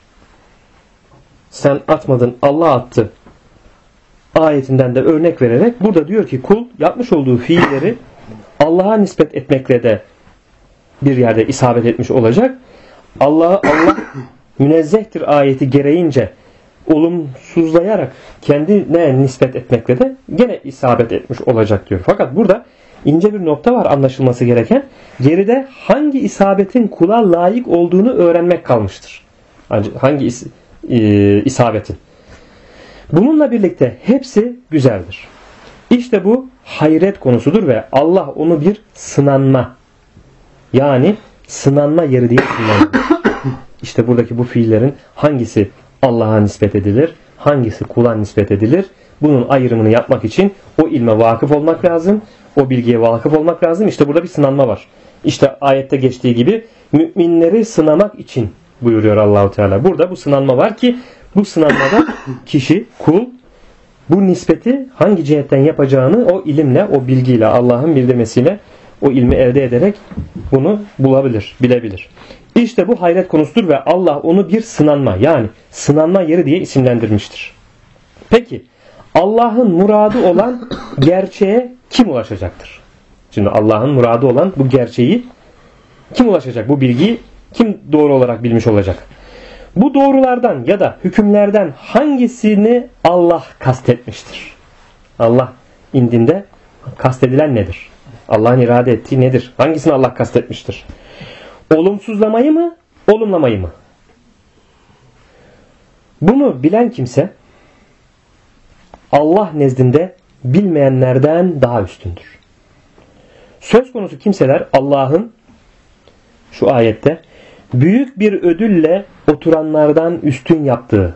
sen atmadın, Allah attı ayetinden de örnek vererek burada diyor ki kul yapmış olduğu fiilleri Allah'a nispet etmekle de bir yerde isabet etmiş olacak. Allah münezzehtir ayeti gereğince olumsuzlayarak kendine nispet etmekle de gene isabet etmiş olacak diyor. Fakat burada ince bir nokta var anlaşılması gereken. Geride hangi isabetin kula layık olduğunu öğrenmek kalmıştır. Hangi isabetin. Bununla birlikte hepsi güzeldir. İşte bu hayret konusudur ve Allah onu bir sınanma, yani sınanma yeri diye kullanıyor. İşte buradaki bu fiillerin hangisi Allah'a nispet edilir, hangisi kula nispet edilir? Bunun ayrımını yapmak için o ilme vakıf olmak lazım, o bilgiye vakıf olmak lazım. İşte burada bir sınanma var. İşte ayette geçtiği gibi müminleri sınamak için buyuruyor Allahu Teala. Burada bu sınanma var ki bu sınanmada kişi, kul bu nispeti hangi cihetten yapacağını o ilimle, o bilgiyle, Allah'ın bildirmesiyle o ilmi elde ederek bunu bulabilir, bilebilir. İşte bu hayret konusudur ve Allah onu bir sınanma, yani sınanma yeri diye isimlendirmiştir. Peki Allah'ın muradı olan gerçeğe kim ulaşacaktır? Şimdi Allah'ın muradı olan bu gerçeği kim ulaşacak? Bu bilgiyi kim doğru olarak bilmiş olacak? Bu doğrulardan ya da hükümlerden hangisini Allah kastetmiştir? Allah indinde kastedilen nedir? Allah'ın irade ettiği nedir? Hangisini Allah kastetmiştir? Olumsuzlamayı mı? Olumlamayı mı? Bunu bilen kimse Allah nezdinde bilmeyenlerden daha üstündür. Söz konusu kimseler Allah'ın şu ayette büyük bir ödülle oturanlardan üstün yaptığı,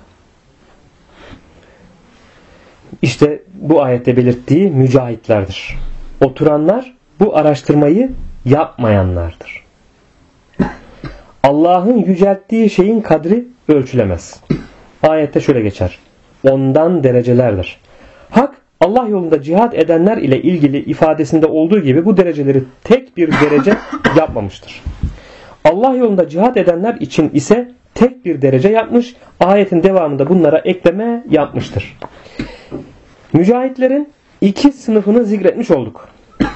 işte bu ayette belirttiği mücahitlerdir. Oturanlar bu araştırmayı yapmayanlardır. Allah'ın yücelttiği şeyin kadri ölçülemez. Ayette şöyle geçer. Ondan derecelerdir. Hak Allah yolunda cihat edenler ile ilgili ifadesinde olduğu gibi bu dereceleri tek bir derece yapmamıştır. Allah yolunda cihat edenler için ise tek bir derece yapmış. Ayetin devamında bunlara ekleme yapmıştır. Mücahitlerin iki sınıfını zikretmiş olduk.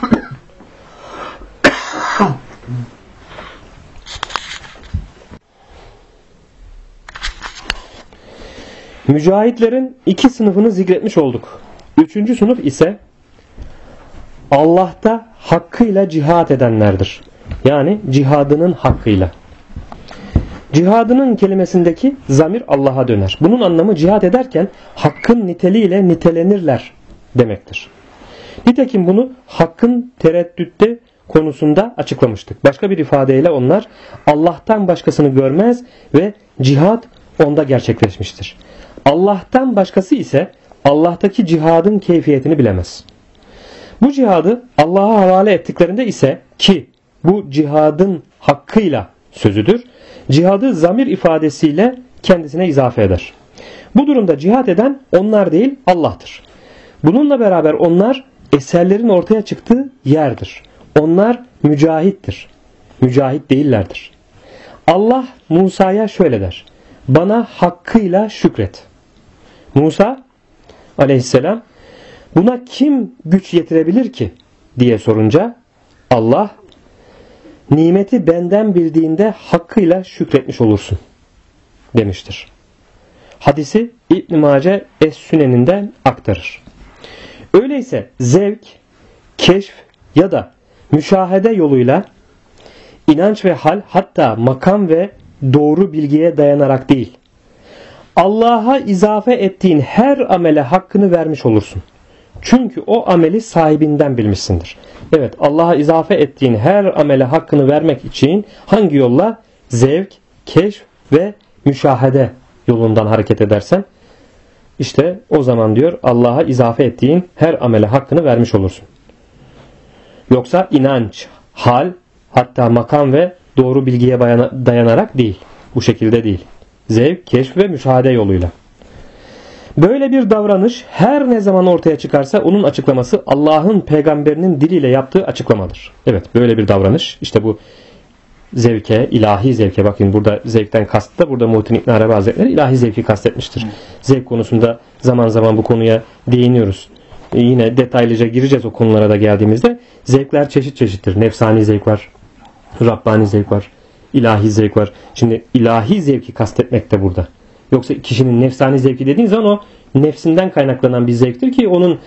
Mücahitlerin iki sınıfını zikretmiş olduk. Üçüncü sınıf ise Allah'ta hakkıyla cihat edenlerdir. Yani cihadının hakkıyla. Cihadının kelimesindeki zamir Allah'a döner. Bunun anlamı cihat ederken hakkın niteliğiyle nitelenirler demektir. Nitekim bunu hakkın tereddütte konusunda açıklamıştık. Başka bir ifadeyle onlar Allah'tan başkasını görmez ve cihat onda gerçekleşmiştir. Allah'tan başkası ise Allah'taki cihadın keyfiyetini bilemez. Bu cihadı Allah'a havale ettiklerinde ise, ki bu cihadın hakkıyla sözüdür, cihadı zamir ifadesiyle kendisine izafe eder. Bu durumda cihad eden onlar değil Allah'tır. Bununla beraber onlar eserlerin ortaya çıktığı yerdir. Onlar mücahittir. Mücahit değillerdir. Allah Musa'ya şöyle der: bana hakkıyla şükret. Musa aleyhisselam buna kim güç yetirebilir ki diye sorunca Allah, nimeti benden bildiğinde hakkıyla şükretmiş olursun demiştir. Hadisi İbn Mace Es-Süneninden aktarır. Öyleyse zevk, keşf ya da müşahede yoluyla inanç ve hal, hatta makam ve doğru bilgiye dayanarak değil, Allah'a izafe ettiğin her amele hakkını vermiş olursun. Çünkü o ameli sahibinden bilmişsindir. Evet, Allah'a izafe ettiğin her amele hakkını vermek için hangi yolla? Zevk, keşf ve müşahede yolundan hareket edersen, işte o zaman diyor Allah'a izafe ettiğin her amele hakkını vermiş olursun. Yoksa inanç, hal, hatta makam ve doğru bilgiye dayanarak değil. Bu şekilde değil. Zevk, keşf ve müşahede yoluyla. Böyle bir davranış her ne zaman ortaya çıkarsa onun açıklaması Allah'ın peygamberinin diliyle yaptığı açıklamadır. Evet, böyle bir davranış, işte bu zevke, ilahi zevke, bakın burada zevkten kastı da burada Muhittin İbn Arabi Hazretleri ilahi zevki kastetmiştir. Zevk konusunda zaman zaman bu konuya değiniyoruz. Yine detaylıca gireceğiz o konulara da geldiğimizde. Zevkler çeşit çeşittir. Nefsani zevk var, Rabbani zevk var, ilahi zevk var. Şimdi ilahi zevki kastetmekte burada. Yoksa kişinin nefsani zevki dediğin zaman o nefsinden kaynaklanan bir zevktir ki onun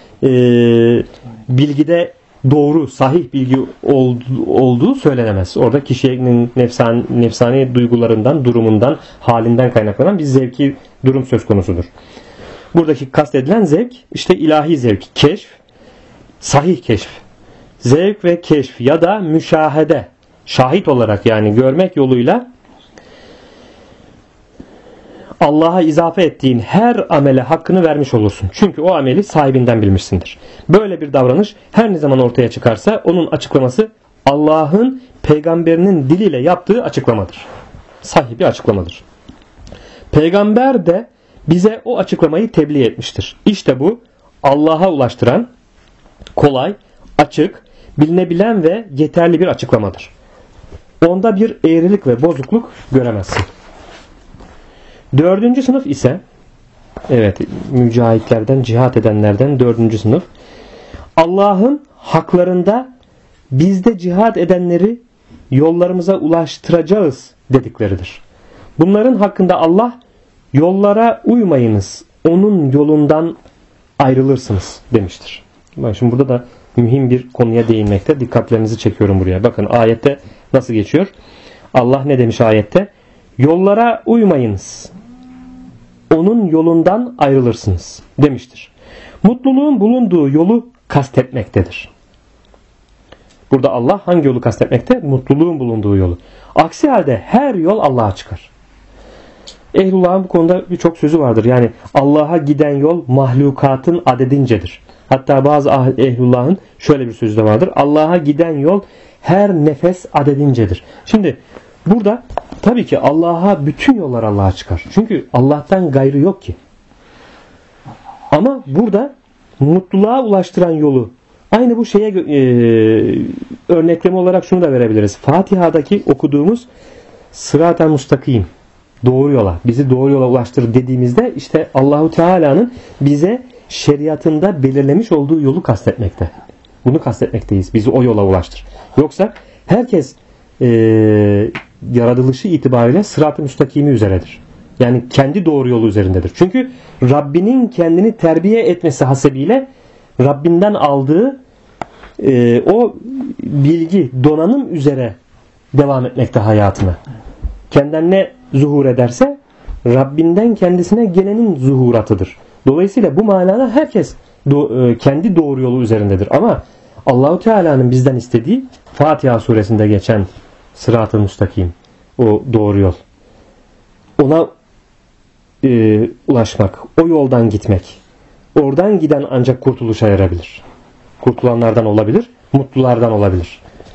bilgide doğru, sahih bilgi olduğu söylenemez. Orada kişinin nefsani duygularından, durumundan, halinden kaynaklanan bir zevki durum söz konusudur. Buradaki kastedilen zevk işte ilahi zevk, keşf, sahih keşf, zevk ve keşf ya da müşahede, şahit olarak yani görmek yoluyla Allah'a izafe ettiğin her amele hakkını vermiş olursun. Çünkü o ameli sahibinden bilmişsindir. Böyle bir davranış her ne zaman ortaya çıkarsa onun açıklaması Allah'ın peygamberinin diliyle yaptığı açıklamadır. Sahih bir açıklamadır. Peygamber de bize o açıklamayı tebliğ etmiştir. İşte bu Allah'a ulaştıran kolay, açık, bilinebilen ve yeterli bir açıklamadır. Onda bir eğrilik ve bozukluk göremezsin. 4. sınıf ise, evet, mücahitlerden, cihat edenlerden 4. sınıf, Allah'ın haklarında bizde cihat edenleri yollarımıza ulaştıracağız dedikleridir. Bunların hakkında Allah, yollara uymayınız, onun yolundan ayrılırsınız demiştir. Bak şimdi burada da mühim bir konuya değinmekte. Dikkatlerinizi çekiyorum buraya. Bakın ayette nasıl geçiyor? Allah ne demiş ayette? Yollara uymayınız, onun yolundan ayrılırsınız demiştir. Mutluluğun bulunduğu yolu kastetmektedir. Burada Allah hangi yolu kastetmekte? Mutluluğun bulunduğu yolu. Aksi halde her yol Allah'a çıkar. Ehlullah'ın bu konuda birçok sözü vardır. Yani Allah'a giden yol mahlukatın adedincedir. Hatta bazı ehlullah'ın şöyle bir sözü de vardır. Allah'a giden yol her nefes adedincedir. Şimdi burada tabii ki bütün yollar Allah'a çıkar. Çünkü Allah'tan gayrı yok ki. Ama burada mutluluğa ulaştıran yolu, aynı bu şeye örnekleme olarak şunu da verebiliriz. Fatiha'daki okuduğumuz sırat-ı mustakim, doğru yola, bizi doğru yola ulaştır dediğimizde işte Allahu Teala'nın bize şeriatında belirlemiş olduğu yolu kastetmekte. Bunu kastetmekteyiz. Bizi o yola ulaştır. Yoksa herkes yaratılışı itibariyle sırat-ı müstakimi üzeredir. Yani kendi doğru yolu üzerindedir. Çünkü Rabbinin kendini terbiye etmesi hasebiyle Rabbinden aldığı o bilgi, donanım üzere devam etmekte hayatına. Kendinden ne zuhur ederse Rabbinden kendisine gelenin zuhuratıdır. Dolayısıyla bu manada herkes kendi doğru yolu üzerindedir. Ama Allahu Teala'nın bizden istediği Fatiha suresinde geçen sırat-ı müstakim, o doğru yol. Ona ulaşmak, o yoldan gitmek. Oradan giden ancak kurtuluşa erebilir. Kurtulanlardan olabilir, mutlulardan olabilir.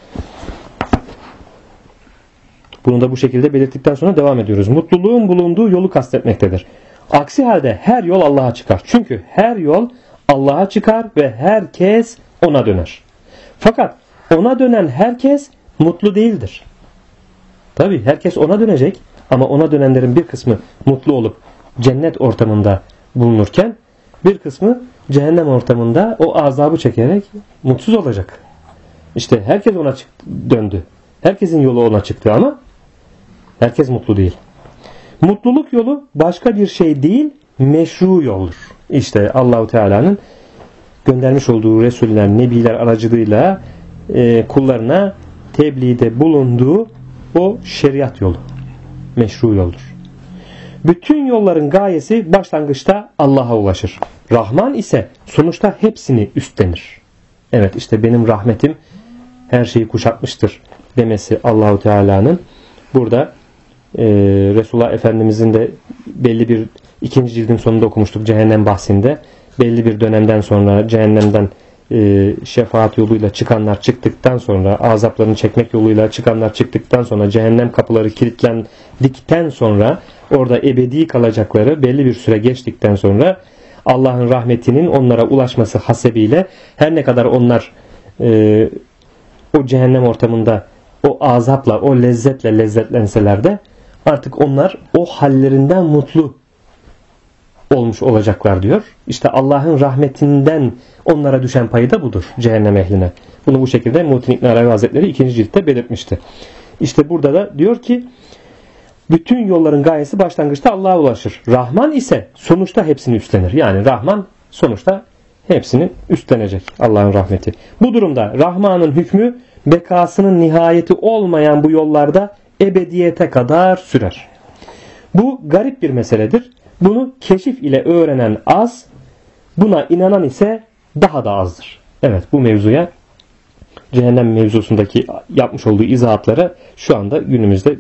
Bunu da bu şekilde belirttikten sonra devam ediyoruz. Mutluluğun bulunduğu yolu kastetmektedir. Aksi halde her yol Allah'a çıkar. Çünkü her yol Allah'a çıkar ve herkes ona döner. Fakat ona dönen herkes mutlu değildir. Tabii herkes ona dönecek ama ona dönenlerin bir kısmı mutlu olup cennet ortamında bulunurken bir kısmı cehennem ortamında o azabı çekerek mutsuz olacak. İşte herkes ona döndü. Herkesin yolu ona çıktı ama herkes mutlu değil. Mutluluk yolu başka bir şey değil, meşru yoldur. İşte Allahu Teala'nın göndermiş olduğu Resuller, Nebiler aracılığıyla kullarına tebliğde bulunduğu o şeriat yolu. Meşru yoldur. Bütün yolların gayesi başlangıçta Allah'a ulaşır. Rahman ise sonuçta hepsini üstlenir. Evet, işte benim rahmetim her şeyi kuşatmıştır demesi Allahu Teala'nın. Burada Resulullah Efendimizin de belli bir ikinci cildin sonunda okumuştuk cehennem bahsinde. Belli bir dönemden sonra cehennemden şefaat yoluyla çıkanlar çıktıktan sonra, azaplarını çekmek yoluyla çıkanlar çıktıktan sonra, cehennem kapıları kilitlendikten sonra, orada ebedi kalacakları belli bir süre geçtikten sonra Allah'ın rahmetinin onlara ulaşması hasebiyle her ne kadar onlar o cehennem ortamında o azapla, o lezzetle lezzetlenseler de artık onlar o hallerinden mutlu olmuş olacaklar diyor. İşte Allah'ın rahmetinden onlara düşen payı da budur cehennem ehline. Bunu bu şekilde Muhittin İbn Arabi Hazretleri 2. ciltte belirtmişti. İşte burada da diyor ki bütün yolların gayesi başlangıçta Allah'a ulaşır. Rahman ise sonuçta hepsini üstlenir. Yani Rahman sonuçta hepsini üstlenecek, Allah'ın rahmeti. Bu durumda Rahman'ın hükmü bekasının nihayeti olmayan bu yollarda ebediyete kadar sürer. Bu garip bir meseledir. Bunu keşif ile öğrenen az, buna inanan ise daha da azdır. Evet, bu mevzuya, cehennem mevzusundaki yapmış olduğu izahatları şu anda günümüzde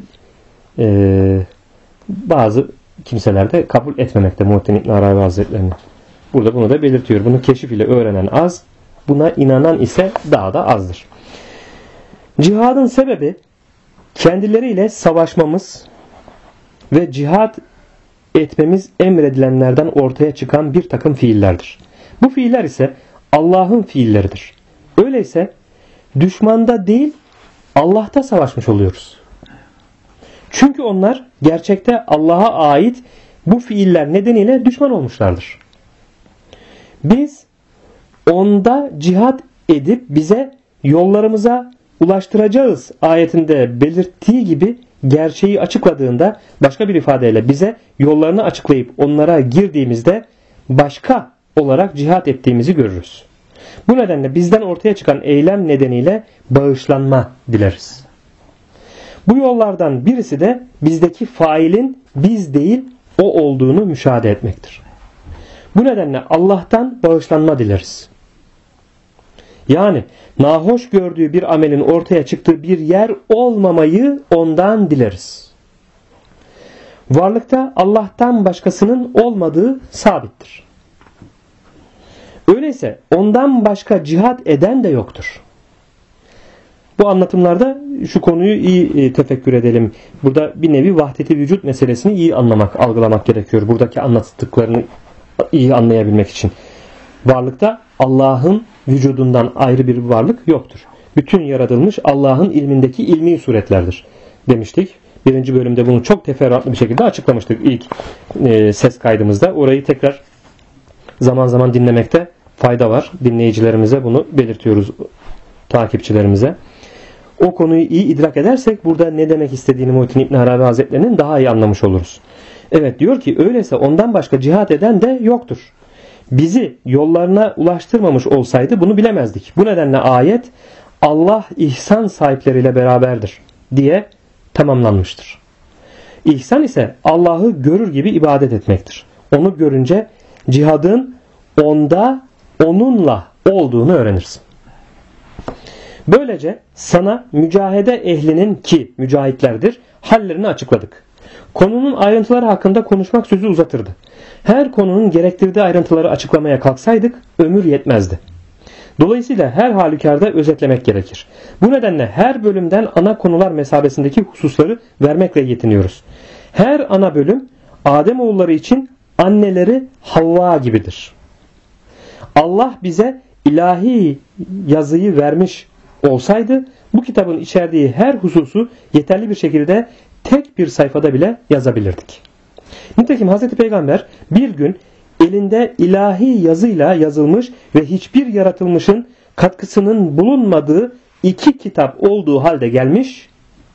bazı kimseler de kabul etmemekte Muhittin İbn Arabi Hazretleri'nin. Burada bunu da belirtiyor. Bunu keşif ile öğrenen az, buna inanan ise daha da azdır. Cihadın sebebi kendileriyle savaşmamız ve cihad etmemiz emredilenlerden ortaya çıkan bir takım fiillerdir. Bu fiiller ise Allah'ın fiilleridir. Öyleyse düşmanda değil Allah'ta savaşmış oluyoruz. Çünkü onlar gerçekte Allah'a ait bu fiiller nedeniyle düşman olmuşlardır. Biz onda cihad edip bize yollarımıza ulaştıracağız ayetinde belirttiği gibi gerçeği açıkladığında, başka bir ifadeyle bize yollarını açıklayıp onlara girdiğimizde başka olarak cihat ettiğimizi görürüz. Bu nedenle bizden ortaya çıkan eylem nedeniyle bağışlanma dileriz. Bu yollardan birisi de bizdeki failin biz değil o olduğunu müşahede etmektir. Bu nedenle Allah'tan bağışlanma dileriz. Yani nahoş gördüğü bir amelin ortaya çıktığı bir yer olmamayı ondan dileriz. Varlıkta Allah'tan başkasının olmadığı sabittir. Öyleyse ondan başka cihat eden de yoktur. Bu anlatımlarda şu konuyu iyi tefekkür edelim. Burada bir nevi vahdeti vücut meselesini iyi anlamak, algılamak gerekiyor. Buradaki anlattıklarını iyi anlayabilmek için. Varlıkta Allah'ın vücudundan ayrı bir varlık yoktur. Bütün yaratılmış Allah'ın ilmindeki ilmi suretlerdir demiştik. Birinci bölümde bunu çok teferruatlı bir şekilde açıklamıştık ilk ses kaydımızda. Orayı tekrar zaman zaman dinlemekte fayda var. Dinleyicilerimize bunu belirtiyoruz, takipçilerimize. O konuyu iyi idrak edersek burada ne demek istediğini Muhittin İbn Arabi Hazretleri'nin daha iyi anlamış oluruz. Evet, diyor ki öyleyse ondan başka cihat eden de yoktur. Bizi yollarına ulaştırmamış olsaydı bunu bilemezdik. Bu nedenle ayet Allah ihsan sahipleriyle beraberdir diye tamamlanmıştır. İhsan ise Allah'ı görür gibi ibadet etmektir. Onu görünce cihadın onda, onunla olduğunu öğrenirsin. Böylece sana mücahede ehlinin ki mücahitlerdir hallerini açıkladık. konunun ayrıntıları hakkında konuşmak sözü uzatırdı. Her konunun gerektirdiği ayrıntıları açıklamaya kalksaydık ömür yetmezdi. Dolayısıyla her halükarda özetlemek gerekir. Bu nedenle her bölümden ana konular mesabesindeki hususları vermekle yetiniyoruz. Her ana bölüm Ademoğulları için anneleri Havva gibidir. Allah bize ilahi yazıyı vermiş olsaydı bu kitabın içerdiği her hususu yeterli bir şekilde tek bir sayfada bile yazabilirdik. Nitekim Hz. Peygamber bir gün elinde ilahi yazıyla yazılmış ve hiçbir yaratılmışın katkısının bulunmadığı 2 kitap olduğu halde gelmiş,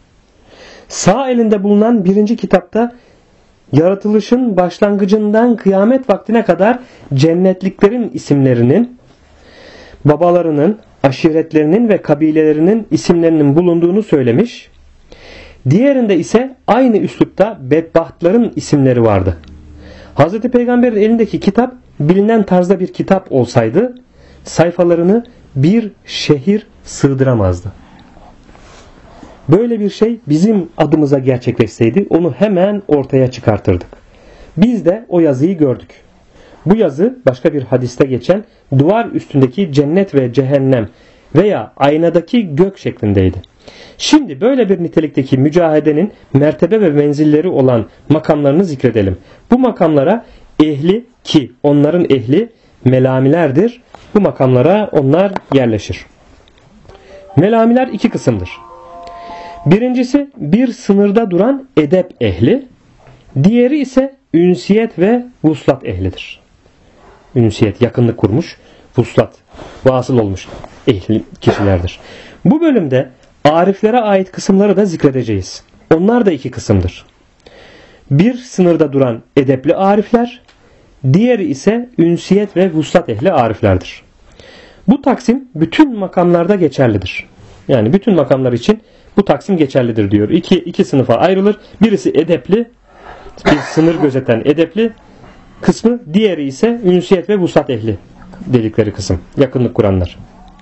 sağ elinde bulunan 1. kitapta yaratılışın başlangıcından kıyamet vaktine kadar cennetliklerin isimlerinin, babalarının, aşiretlerinin ve kabilelerinin isimlerinin bulunduğunu söylemiş. Diğerinde ise aynı üslupta bedbahtların isimleri vardı. Hz. Peygamber'in elindeki kitap bilinen tarzda bir kitap olsaydı sayfalarını bir şehir sığdıramazdı. Böyle bir şey bizim adımıza gerçekleşseydi onu hemen ortaya çıkartırdık. Biz de o yazıyı gördük. Bu yazı başka bir hadiste geçen duvar üstündeki cennet ve cehennem veya aynadaki gök şeklindeydi. Şimdi böyle bir nitelikteki mücahedenin mertebe ve menzilleri olan makamlarını zikredelim. Bu makamlara ehli, ki onların ehli melamilerdir, bu makamlara onlar yerleşir. Melamiler 2 kısımdır. Birincisi bir sınırda duran edep ehli, diğeri ise ünsiyet ve vuslat ehlidir. Ünsiyet, yakınlık kurmuş, vuslat, vasıl olmuş ehli kişilerdir. Bu bölümde ariflere ait kısımları da zikredeceğiz. Onlar da 2 kısımdır. Bir sınırda duran edepli arifler, diğeri ise ünsiyet ve vuslat ehli ariflerdir. Bu taksim bütün makamlarda geçerlidir. Yani bütün makamlar için bu taksim geçerlidir diyor. İki sınıfa ayrılır. Birisi edepli, bir sınır gözeten edepli kısmı, diğeri ise ünsiyet ve vuslat ehli dedikleri kısım. Yakınlık kuranlar.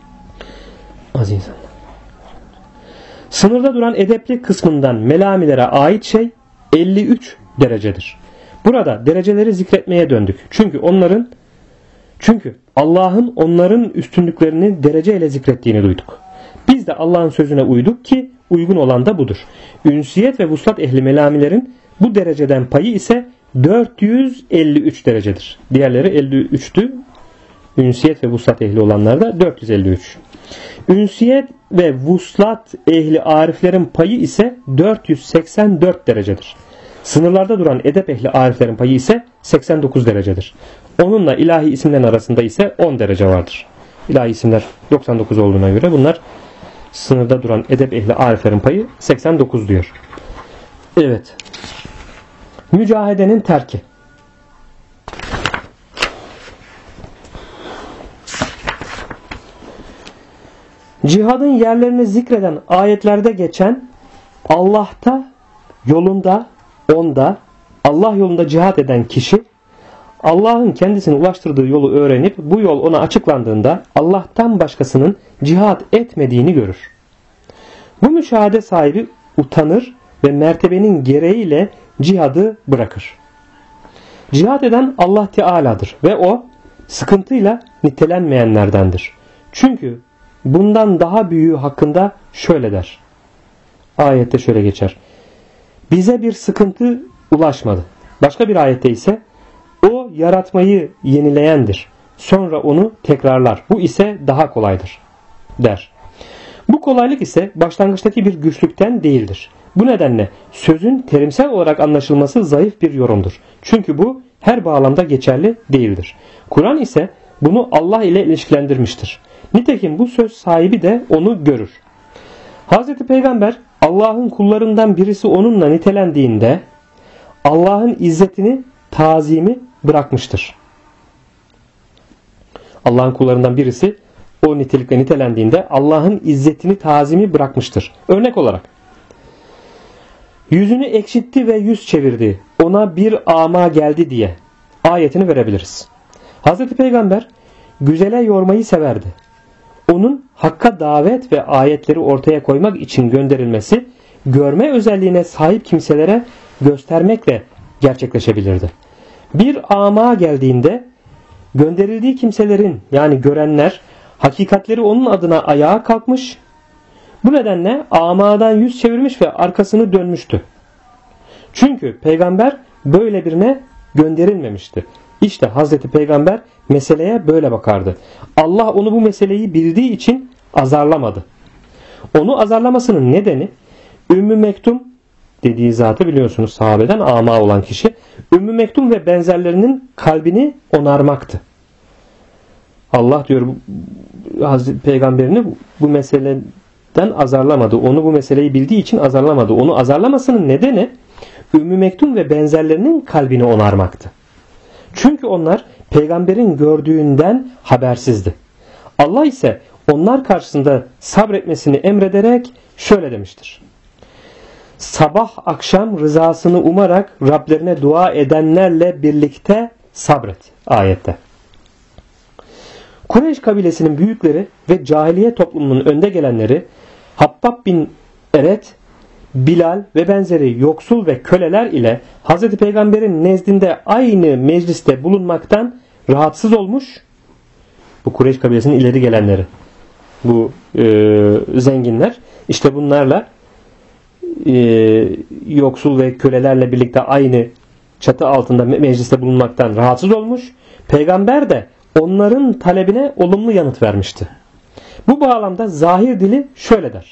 Aziz Allah. Sınırda duran edepli kısmından melamilere ait şey 53 derecedir. Burada dereceleri zikretmeye döndük. Çünkü Allah'ın onların üstünlüklerini dereceyle zikrettiğini duyduk. Biz de Allah'ın sözüne uyduk ki uygun olan da budur. Ünsiyet ve vuslat ehli melamilerin bu dereceden payı ise 453 derecedir. Diğerleri 53'tü. Ünsiyet ve vuslat ehli olanlar da 453. Ünsiyet ve vuslat ehli ariflerin payı ise 484 derecedir. Sınırlarda duran edep ehli ariflerin payı ise 89 derecedir. Onunla ilahi isimlerin arasında ise 10 derece vardır. İlahi isimler 99 olduğuna göre bunlar sınırda duran edep ehli ariflerin payı 89 diyor. Evet. Mücahedenin terki. Cihadın yerlerini zikreden ayetlerde geçen Allah'ta, yolunda, onda, Allah yolunda cihad eden kişi Allah'ın kendisine ulaştırdığı yolu öğrenip bu yol ona açıklandığında Allah'tan başkasının cihad etmediğini görür. Bu müşahede sahibi utanır ve mertebenin gereğiyle cihadı bırakır. Cihad eden Allah Teala'dır ve o sıkıntıyla nitelenmeyenlerdendir. Çünkü bundan daha büyüğü hakkında şöyle der. Ayette şöyle geçer. Bize bir sıkıntı ulaşmadı. Başka bir ayette ise o yaratmayı yenileyendir. Sonra onu tekrarlar. Bu ise daha kolaydır der. Bu kolaylık ise başlangıçtaki bir güçlükten değildir. Bu nedenle sözün terimsel olarak anlaşılması zayıf bir yorumdur. Çünkü bu her bağlamda geçerli değildir. Kur'an ise bunu Allah ile ilişkilendirmiştir. Nitekim bu söz sahibi de onu görür. Hz. Peygamber Allah'ın kullarından birisi onunla nitelendiğinde Allah'ın izzetini, tazimi bırakmıştır. Allah'ın kullarından birisi o nitelikle nitelendiğinde Allah'ın izzetini, tazimi bırakmıştır. Örnek olarak yüzünü ekşitti ve yüz çevirdi, ona bir ama geldi diye ayetini verebiliriz. Hz. Peygamber güzele yormayı severdi. Onun hakka davet ve ayetleri ortaya koymak için gönderilmesi görme özelliğine sahip kimselere göstermekle gerçekleşebilirdi. Bir ama geldiğinde gönderildiği kimselerin, yani görenler, hakikatleri onun adına ayağa kalkmış, bu nedenle amadan yüz çevirmiş ve arkasını dönmüştü. Çünkü peygamber böyle birine gönderilmemişti. İşte Hazreti Peygamber meseleye böyle bakardı. Allah onu bu meseleyi bildiği için azarlamadı. Onu azarlamasının nedeni Ümmü Mektum dediği zatı biliyorsunuz, sahabeden ama olan kişi. Ümmü Mektum ve benzerlerinin kalbini onarmaktı. Allah diyor Hazreti Peygamberini bu meseleden azarlamadı. Onu bu meseleyi bildiği için azarlamadı. Onu azarlamasının nedeni Ümmü Mektum ve benzerlerinin kalbini onarmaktı. Çünkü onlar peygamberin gördüğünden habersizdi. Allah ise onlar karşısında sabretmesini emrederek şöyle demiştir. Sabah akşam rızasını umarak Rablerine dua edenlerle birlikte sabret. Ayette. Kureyş kabilesinin büyükleri ve cahiliye toplumunun önde gelenleri Habbab bin Eret, Bilal ve benzeri yoksul ve köleler ile Hz. Peygamber'in nezdinde aynı mecliste bulunmaktan rahatsız olmuş. Bu Kureyş kabilesinin ileri gelenleri, bu zenginler, işte bunlarla yoksul ve kölelerle birlikte aynı çatı altında mecliste bulunmaktan rahatsız olmuş. Peygamber de onların talebine olumlu yanıt vermişti. Bu bağlamda zahir dili şöyle der.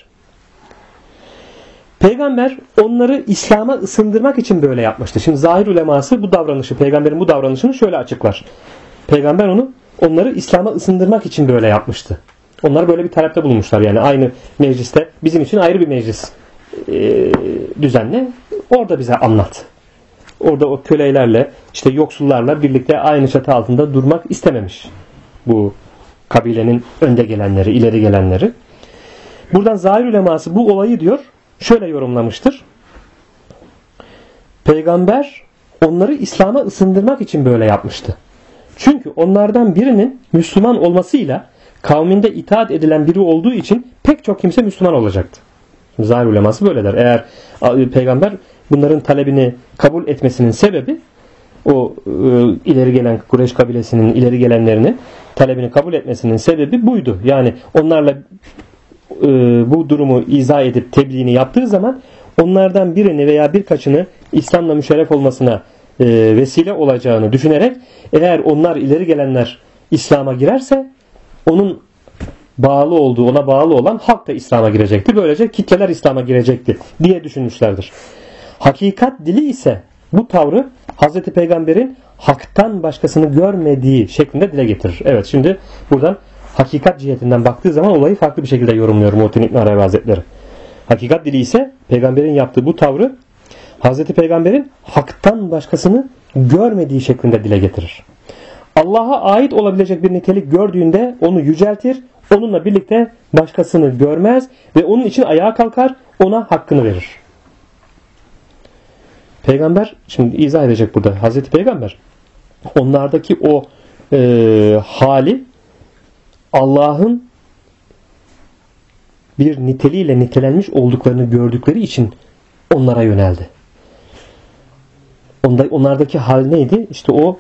Peygamber onları İslam'a ısındırmak için böyle yapmıştı. Şimdi zahir uleması bu davranışı, peygamberin bu davranışını şöyle açıklar. Peygamber onları İslam'a ısındırmak için böyle yapmıştı. Onlar böyle bir talepte bulunmuşlar. Yani aynı mecliste, bizim için ayrı bir meclis düzenle. Orada bize anlat. Orada o kölelerle, işte yoksullarla birlikte aynı çatı altında durmak istememiş. Bu kabilenin önde gelenleri, ileri gelenleri. Buradan zahir uleması bu olayı diyor, şöyle yorumlamıştır. Peygamber onları İslam'a ısındırmak için böyle yapmıştı. Çünkü onlardan birinin Müslüman olmasıyla kavminde itaat edilen biri olduğu için pek çok kimse Müslüman olacaktı. Zahir uleması böyle der. Eğer peygamber bunların talebini kabul etmesinin sebebi o ileri gelen Kureyş kabilesinin ileri gelenlerinin talebini kabul etmesinin sebebi buydu. Yani onlarla bu durumu izah edip tebliğini yaptığı zaman onlardan birini veya birkaçını İslam'la müşerref olmasına vesile olacağını düşünerek eğer onlar ileri gelenler İslam'a girerse onun bağlı olduğu, ona bağlı olan halk da İslam'a girecekti. Böylece kitleler İslam'a girecekti diye düşünmüşlerdir. Hakikat dili ise bu tavrı Hz. Peygamber'in haktan başkasını görmediği şeklinde dile getirir. Evet, şimdi buradan hakikat cihetinden baktığı zaman olayı farklı bir şekilde yorumluyor Muhittin İbn Arabi Hazretleri. Hakikat dili ise peygamberin yaptığı bu tavrı Hz. Peygamber'in haktan başkasını görmediği şeklinde dile getirir. Allah'a ait olabilecek bir nitelik gördüğünde onu yüceltir, onunla birlikte başkasını görmez ve onun için ayağa kalkar, ona hakkını verir. Peygamber, şimdi izah edecek burada Hazreti Peygamber, onlardaki o hali Allah'ın bir niteliğiyle nitelenmiş olduklarını gördükleri için onlara yöneldi. Onlardaki hal neydi? İşte o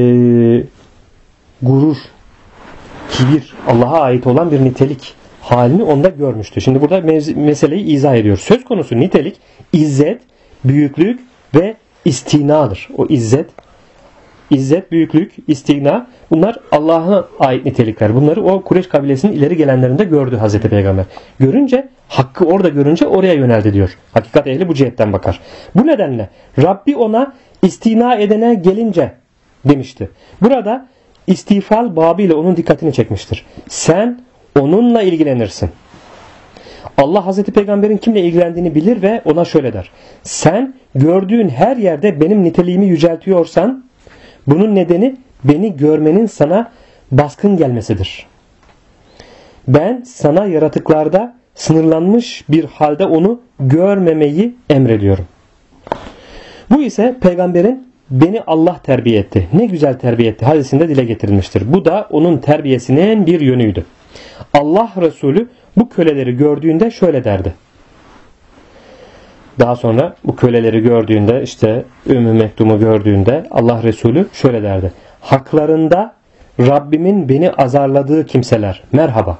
gurur, kibir, Allah'a ait olan bir nitelik halini onda görmüştü. Şimdi burada meseleyi izah ediyor. Söz konusu nitelik, izzet, büyüklük ve istinadır. O izzet, büyüklük, istina, bunlar Allah'a ait nitelikler. Bunları o Kureyş kabilesinin ileri gelenlerinde gördü Hazreti Peygamber. Görünce, hakkı orada görünce oraya yöneldi diyor. Hakikat ehli bu cihetten bakar. Bu nedenle Rabbi ona istina edene gelince demişti. Burada istifal babıyla onun dikkatini çekmiştir. Sen onunla ilgilenirsin. Allah Hazreti Peygamber'in kimle ilgilendiğini bilir ve ona şöyle der. Sen gördüğün her yerde benim niteliğimi yüceltiyorsan bunun nedeni beni görmenin sana baskın gelmesidir. Ben sana yaratıklarda sınırlanmış bir halde onu görmemeyi emrediyorum. Bu ise peygamberin beni Allah terbiye etti, ne güzel terbiye etti hadisinde dile getirilmiştir. Bu da onun terbiyesinin bir yönüydü. Allah Resulü bu köleleri gördüğünde şöyle derdi. Daha sonra bu köleleri gördüğünde, işte Ümmü Mektum'u gördüğünde Allah Resulü şöyle derdi: haklarında Rabbimin beni azarladığı kimseler merhaba.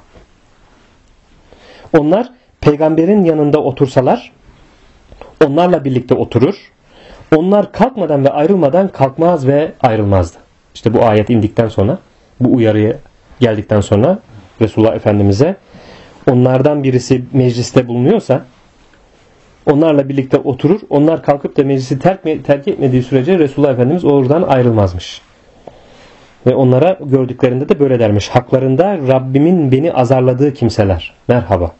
Onlar peygamberin yanında otursalar onlarla birlikte oturur. Onlar kalkmadan ve ayrılmadan kalkmaz ve ayrılmazdı. İşte bu ayet indikten sonra, bu uyarıya geldikten sonra Resulullah Efendimiz'e, onlardan birisi mecliste bulunuyorsa onlarla birlikte oturur. Onlar kalkıp da meclisi terk etmediği sürece Resulullah Efendimiz oradan ayrılmazmış. Ve onlara gördüklerinde de böyle dermiş: haklarında Rabbimin beni azarladığı kimseler merhaba.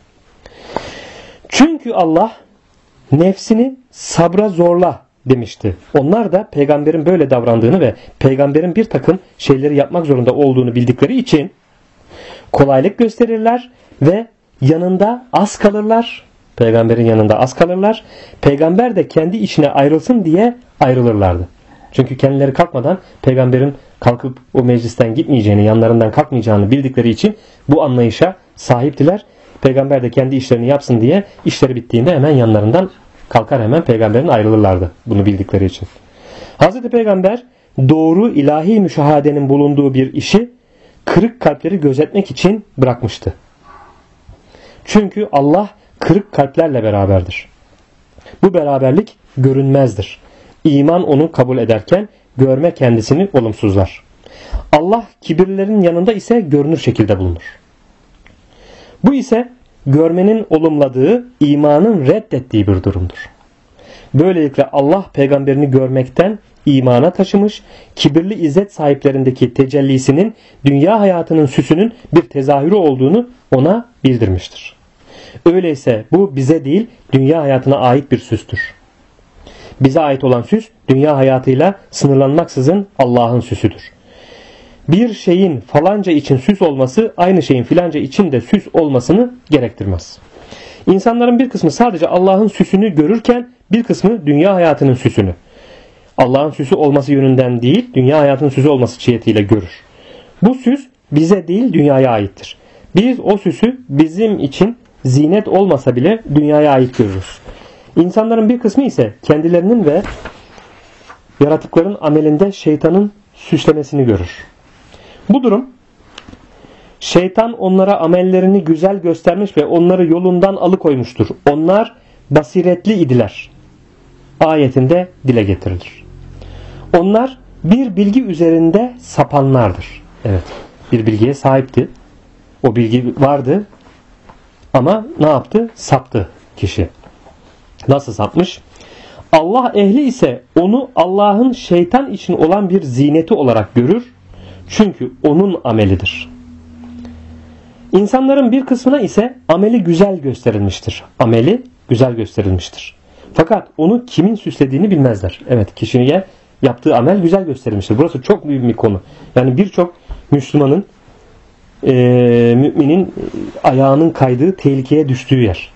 Çünkü Allah nefsini sabra zorla demişti. Onlar da peygamberin böyle davrandığını ve peygamberin bir takım şeyleri yapmak zorunda olduğunu bildikleri için kolaylık gösterirler ve yanında az kalırlar. Peygamberin yanında az kalırlar. Peygamber de kendi işine ayrılsın diye ayrılırlardı. Çünkü kendileri kalkmadan peygamberin kalkıp o meclisten gitmeyeceğini, yanlarından kalkmayacağını bildikleri için bu anlayışa sahiptiler. Peygamber de kendi işlerini yapsın diye işleri bittiğinde hemen yanlarından kalkar, hemen peygamberin ayrılırlardı bunu bildikleri için. Hazreti Peygamber doğru ilahi müşahadenin bulunduğu bir işi kırık kalpleri gözetmek için bırakmıştı. Çünkü Allah kırık kalplerle beraberdir. Bu beraberlik görünmezdir. İman onu kabul ederken görme kendisini olumsuzlar. Allah kibirlilerin yanında ise görünür şekilde bulunur. Bu ise görmenin olumladığı, imanın reddettiği bir durumdur. Böylelikle Allah peygamberini görmekten imana taşımış, kibirli izzet sahiplerindeki tecellisinin dünya hayatının süsünün bir tezahürü olduğunu ona bildirmiştir. Öyleyse bu bize değil, dünya hayatına ait bir süstür. Bize ait olan süs, dünya hayatıyla sınırlanmaksızın Allah'ın süsüdür. Bir şeyin falanca için süs olması, aynı şeyin filanca için de süs olmasını gerektirmez. İnsanların bir kısmı sadece Allah'ın süsünü görürken, bir kısmı dünya hayatının süsünü, Allah'ın süsü olması yönünden değil, dünya hayatının süsü olması cihetiyle görür. Bu süs bize değil, dünyaya aittir. Biz o süsü bizim için zinet olmasa bile dünyaya ait görürüz. İnsanların bir kısmı ise kendilerinin ve yaratıkların amelinde şeytanın süslemesini görür. Bu durum, şeytan onlara amellerini güzel göstermiş ve onları yolundan alıkoymuştur. Onlar basiretli idiler ayetinde dile getirilir. Onlar bir bilgi üzerinde sapanlardır. Evet, bir bilgiye sahipti. O bilgi vardı ama ne yaptı? Saptı kişi. Nasıl sapmış? Allah ehli ise onu Allah'ın şeytan için olan bir zineti olarak görür. Çünkü onun amelidir. İnsanların bir kısmına ise ameli güzel gösterilmiştir. Ameli güzel gösterilmiştir. Fakat onu kimin süslediğini bilmezler. Evet, kişiye yaptığı amel güzel gösterilmiştir. Burası çok büyük bir konu. Yani birçok Müslümanın, müminin ayağının kaydığı, tehlikeye düştüğü yer.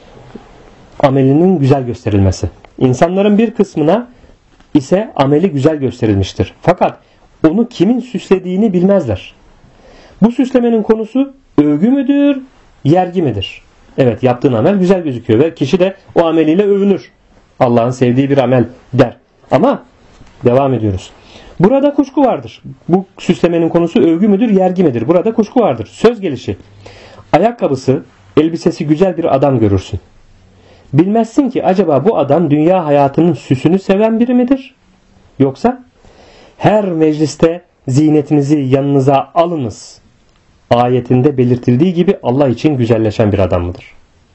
Amelinin güzel gösterilmesi. İnsanların bir kısmına ise ameli güzel gösterilmiştir. Fakat onu kimin süslediğini bilmezler. Bu süslemenin konusu övgü müdür, yergi midir? Evet, yaptığın amel güzel gözüküyor ve kişi de o ameliyle övünür. Allah'ın sevdiği bir amel der. Ama devam ediyoruz. Burada kuşku vardır. Bu süslemenin konusu övgü müdür, yergi midir? Burada kuşku vardır. Söz gelişi. Ayakkabısı, elbisesi güzel bir adam görürsün. Bilmezsin ki acaba bu adam dünya hayatının süsünü seven biri midir? Yoksa her mecliste zinetinizi yanınıza alınız ayetinde belirtildiği gibi Allah için güzelleşen bir adam mıdır?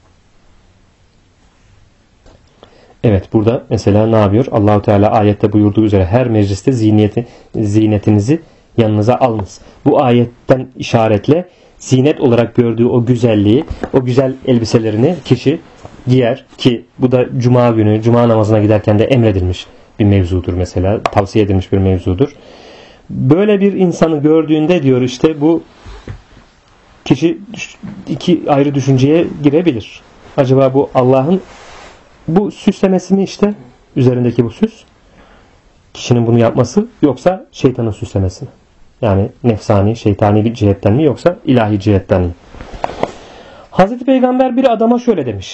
Evet, burada mesela ne yapıyor? Allahu Teala ayette buyurduğu üzere her mecliste zinetinizi yanınıza alınız. Bu ayetten işaretle zinet olarak gördüğü o güzelliği, o güzel elbiselerini kişi giyer ki bu da cuma günü, cuma namazına giderken de emredilmiş bir mevzudur mesela. Tavsiye edilmiş bir mevzudur. Böyle bir insanı gördüğünde diyor işte bu kişi iki ayrı düşünceye girebilir. Acaba bu Allah'ın bu süslemesini, işte üzerindeki bu süs, kişinin bunu yapması, yoksa şeytanın süslemesi mi? Yani nefsani, şeytani bir cihetten mi, yoksa ilahi cihetten mi? Hazreti Peygamber bir adama şöyle demiş: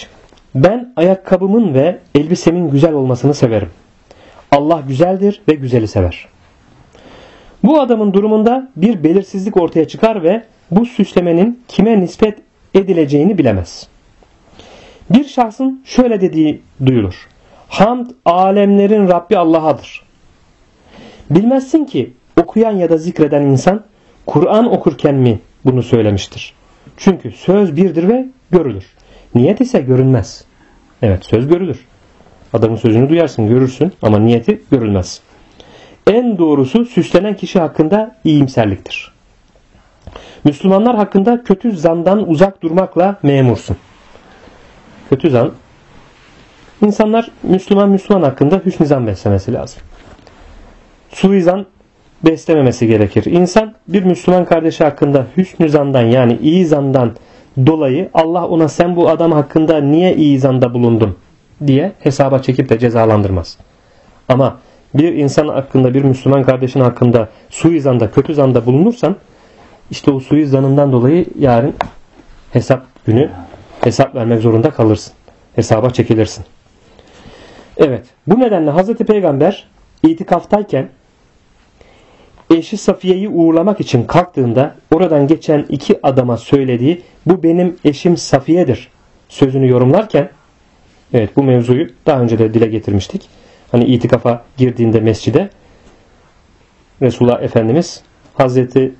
Ben ayakkabımın ve elbisemin güzel olmasını severim. Allah güzeldir ve güzeli sever. Bu adamın durumunda bir belirsizlik ortaya çıkar ve bu süslemenin kime nispet edileceğini bilemez. Bir şahsın şöyle dediği duyulur. Hamd alemlerin Rabbi Allah'adır. Bilmezsin ki okuyan ya da zikreden insan Kur'an okurken mi bunu söylemiştir. Çünkü söz birdir ve görülür. Niyet ise görünmez. Evet, söz görülür. Adamın sözünü duyarsın, görürsün ama niyeti görülmez. En doğrusu süslenen kişi hakkında iyimserliktir. Müslümanlar hakkında kötü zandan uzak durmakla memursun. Kötü zan, insanlar Müslüman hakkında hüsnü zan beslemesi lazım. Suizan beslememesi gerekir. İnsan bir Müslüman kardeşi hakkında hüsnü zandan yani iyi zandan dolayı Allah ona sen bu adam hakkında niye iyi zanda bulundun diye hesaba çekip de cezalandırmaz. Ama bir insan hakkında, bir Müslüman kardeşin hakkında suizanda, kötü zanda bulunursan işte o suizanından dolayı yarın hesap günü hesap vermek zorunda kalırsın. Hesaba çekilirsin. Evet, bu nedenle Hazreti Peygamber itikaftayken eşi Safiye'yi uğurlamak için kalktığında oradan geçen iki adama söylediği bu benim eşim Safiye'dir sözünü yorumlarken, evet, bu mevzuyu daha önce de dile getirmiştik. Hani itikafa girdiğinde mescide Resulullah Efendimiz Hazreti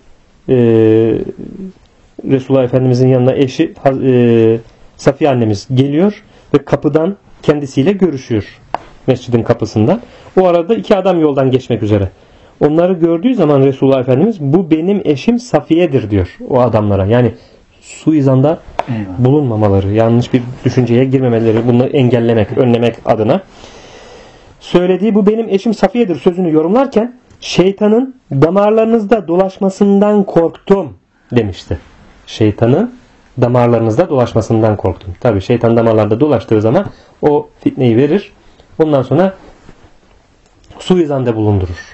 Resulullah Efendimizin yanına eşi Safiye annemiz geliyor ve kapıdan kendisiyle görüşüyor. Mescidin kapısından. O arada iki adam yoldan geçmek üzere. Onları gördüğü zaman Resulullah Efendimiz bu benim eşim Safiye'dir diyor o adamlara. Yani suizanda bulunmamaları, yanlış bir düşünceye girmemeleri, bunu engellemek, önlemek adına. Söylediği bu benim eşim Safiye'dir sözünü yorumlarken şeytanın damarlarınızda dolaşmasından korktum demişti. Şeytanın damarlarınızda dolaşmasından korktum. Tabii şeytan damarlarda dolaştığı zaman o fitneyi verir. Ondan sonra suizanda bulundurur.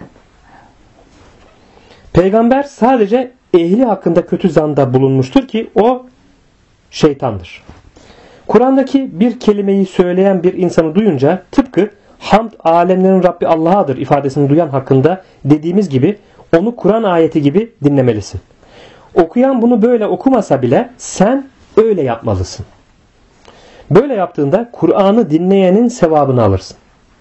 Peygamber sadece ehli hakkında kötü zanda bulunmuştur ki o şeytandır. Kur'an'daki bir kelimeyi söyleyen bir insanı duyunca tıpkı hamd alemlerin Rabbi Allah'adır ifadesini duyan hakkında dediğimiz gibi onu Kur'an ayeti gibi dinlemelisin. Okuyan bunu böyle okumasa bile sen öyle yapmalısın. Böyle yaptığında Kur'an'ı dinleyenin sevabını alırsın.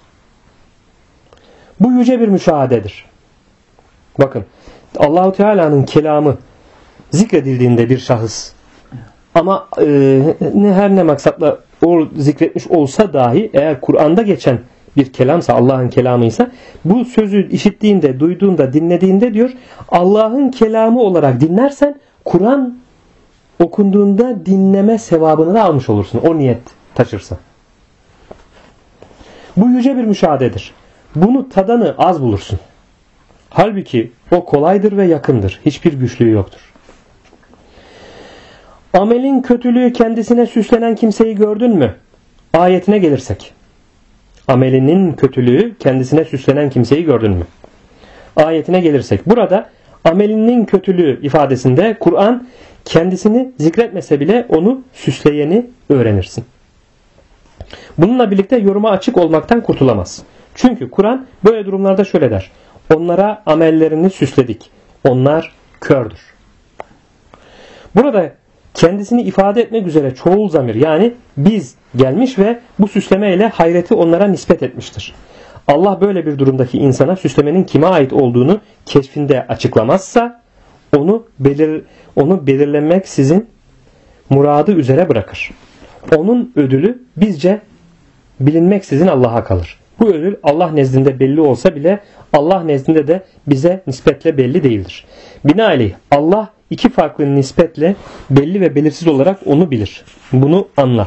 Bu yüce bir müşahededir. Bakın, Allahu Teala'nın kelamı zikredildiğinde bir şahıs ama her ne maksatla o zikretmiş olsa dahi eğer Kur'an'da geçen bir kelamsa, Allah'ın kelamıysa bu sözü işittiğinde, duyduğunda, dinlediğinde diyor Allah'ın kelamı olarak dinlersen Kur'an okunduğunda dinleme sevabını da almış olursun. O niyet taşırsa. Bu yüce bir müşahededir. Bunu tadanı az bulursun. Halbuki o kolaydır ve yakındır. Hiçbir güçlüğü yoktur. Amelin kötülüğü kendisine süslenen kimseyi gördün mü? Ayetine gelirsek. Amelinin kötülüğü kendisine süslenen kimseyi gördün mü? Ayetine gelirsek. Burada amelinin kötülüğü ifadesinde Kur'an kendisini zikretmese bile onu süsleyeni öğrenirsin. Bununla birlikte yoruma açık olmaktan kurtulamaz. Çünkü Kur'an böyle durumlarda şöyle der. Onlara amellerini süsledik. Onlar kördür. Burada kendisini ifade etmek üzere çoğul zamir yani biz gelmiş ve bu süsleme ile hayreti onlara nispet etmiştir. Allah böyle bir durumdaki insana süslemenin kime ait olduğunu keşfinde açıklamazsa onu belirlemek sizin muradı üzere bırakır. Onun ödülü bizce bilinmeksizin Allah'a kalır. Bu ödül Allah nezdinde belli olsa bile Allah nezdinde de bize nispetle belli değildir. Binaenaleyh Allah iki farklı nispetle belli ve belirsiz olarak onu bilir. Bunu anla.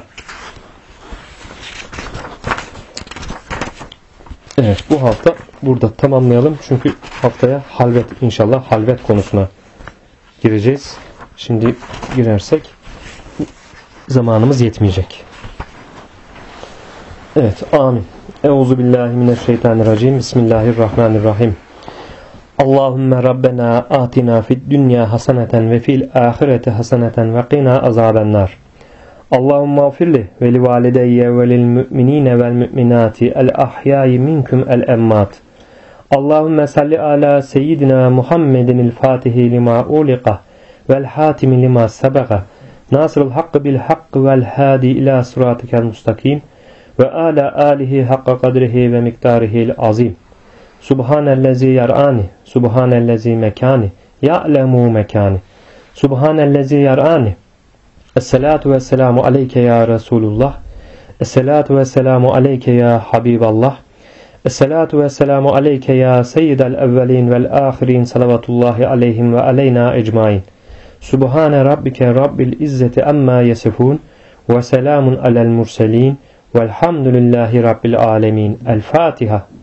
Evet, bu hafta burada tamamlayalım. Çünkü haftaya halvet konusuna gireceğiz. Şimdi girersek zamanımız yetmeyecek. Evet, amin. Euzubillahimineşşeytanirracim. Bismillahirrahmanirrahim. Allahümme Rabbena atina fid dünya haseneten ve fil ahireti haseneten ve qina azabennar. Allahümme afirli ve li valideyye ve lil müminine vel müminati el ahyai minkum el emmat. Allahümme salli ala seyyidina Muhammedin el fatihi lima uliqa vel hatimi lima sabaka nasırıl hakkı bil hakkı vel hadi ila sıratikel mustakim ve ala alihi hakka kadrihi ve miktarihil azim. Subhanellezi yar'ani, subhanellezi mekani, ya'lemu mekani. Subhanellezi yar'ani. Esselatu vesselamu aleyke ya Resulullah. Esselatu vesselamu aleyke ya Habiballah. Esselatu vesselamu aleyke ya seyyidel evvelin vel ahirin salavatullahi aleyhim ve aleyna ecmain. Subhane rabbike rabbil izzeti amma yesifun ve selamun alel murselin velhamdülillahi rabbil alemin. El Fatiha.